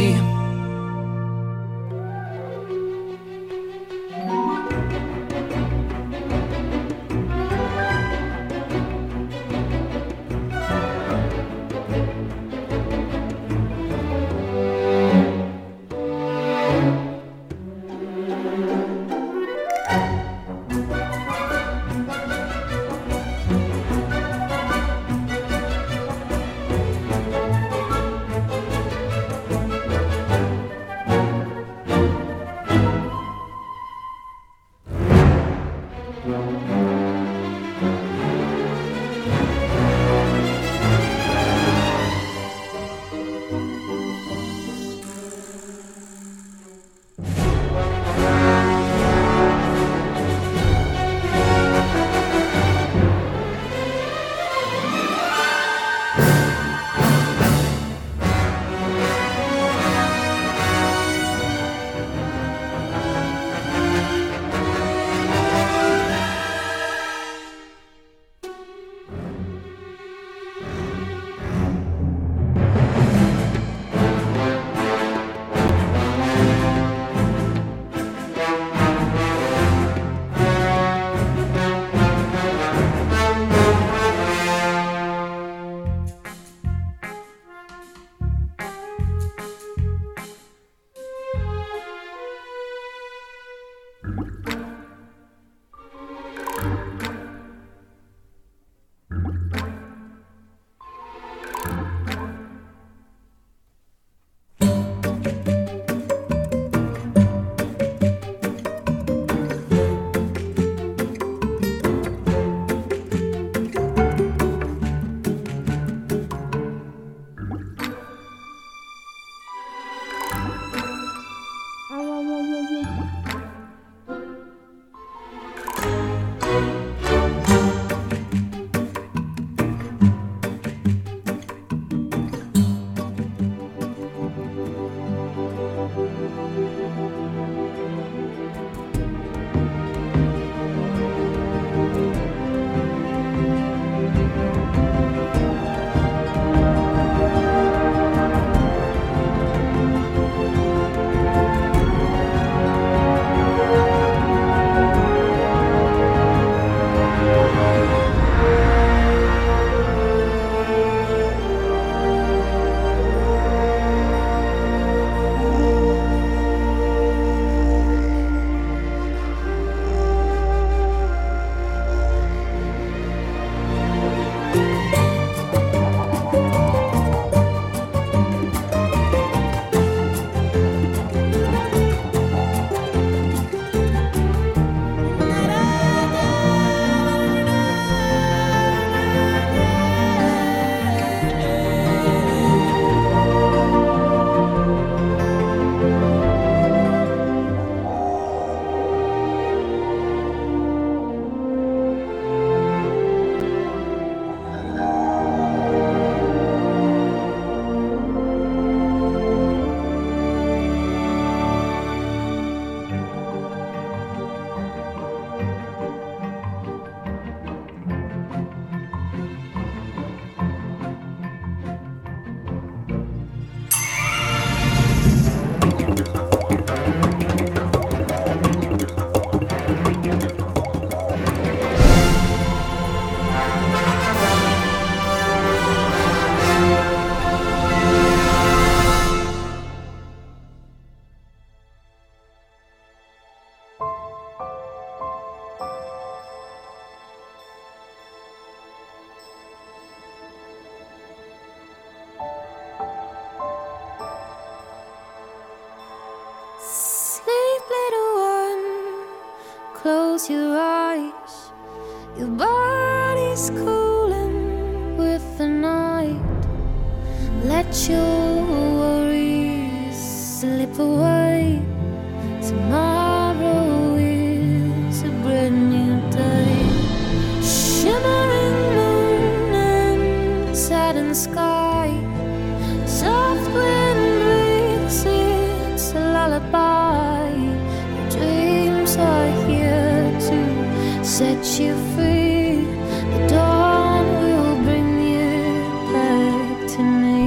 close your eyes, your body's cooling with the night. Let your worries slip away. Tomorrow is a brand new day. Shimmering moon and satin sky. Soft wind breathes, it's a lullaby. Your dreams are here to set you free. The dawn will bring you back to me.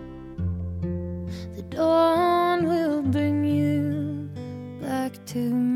The dawn will bring you back to me.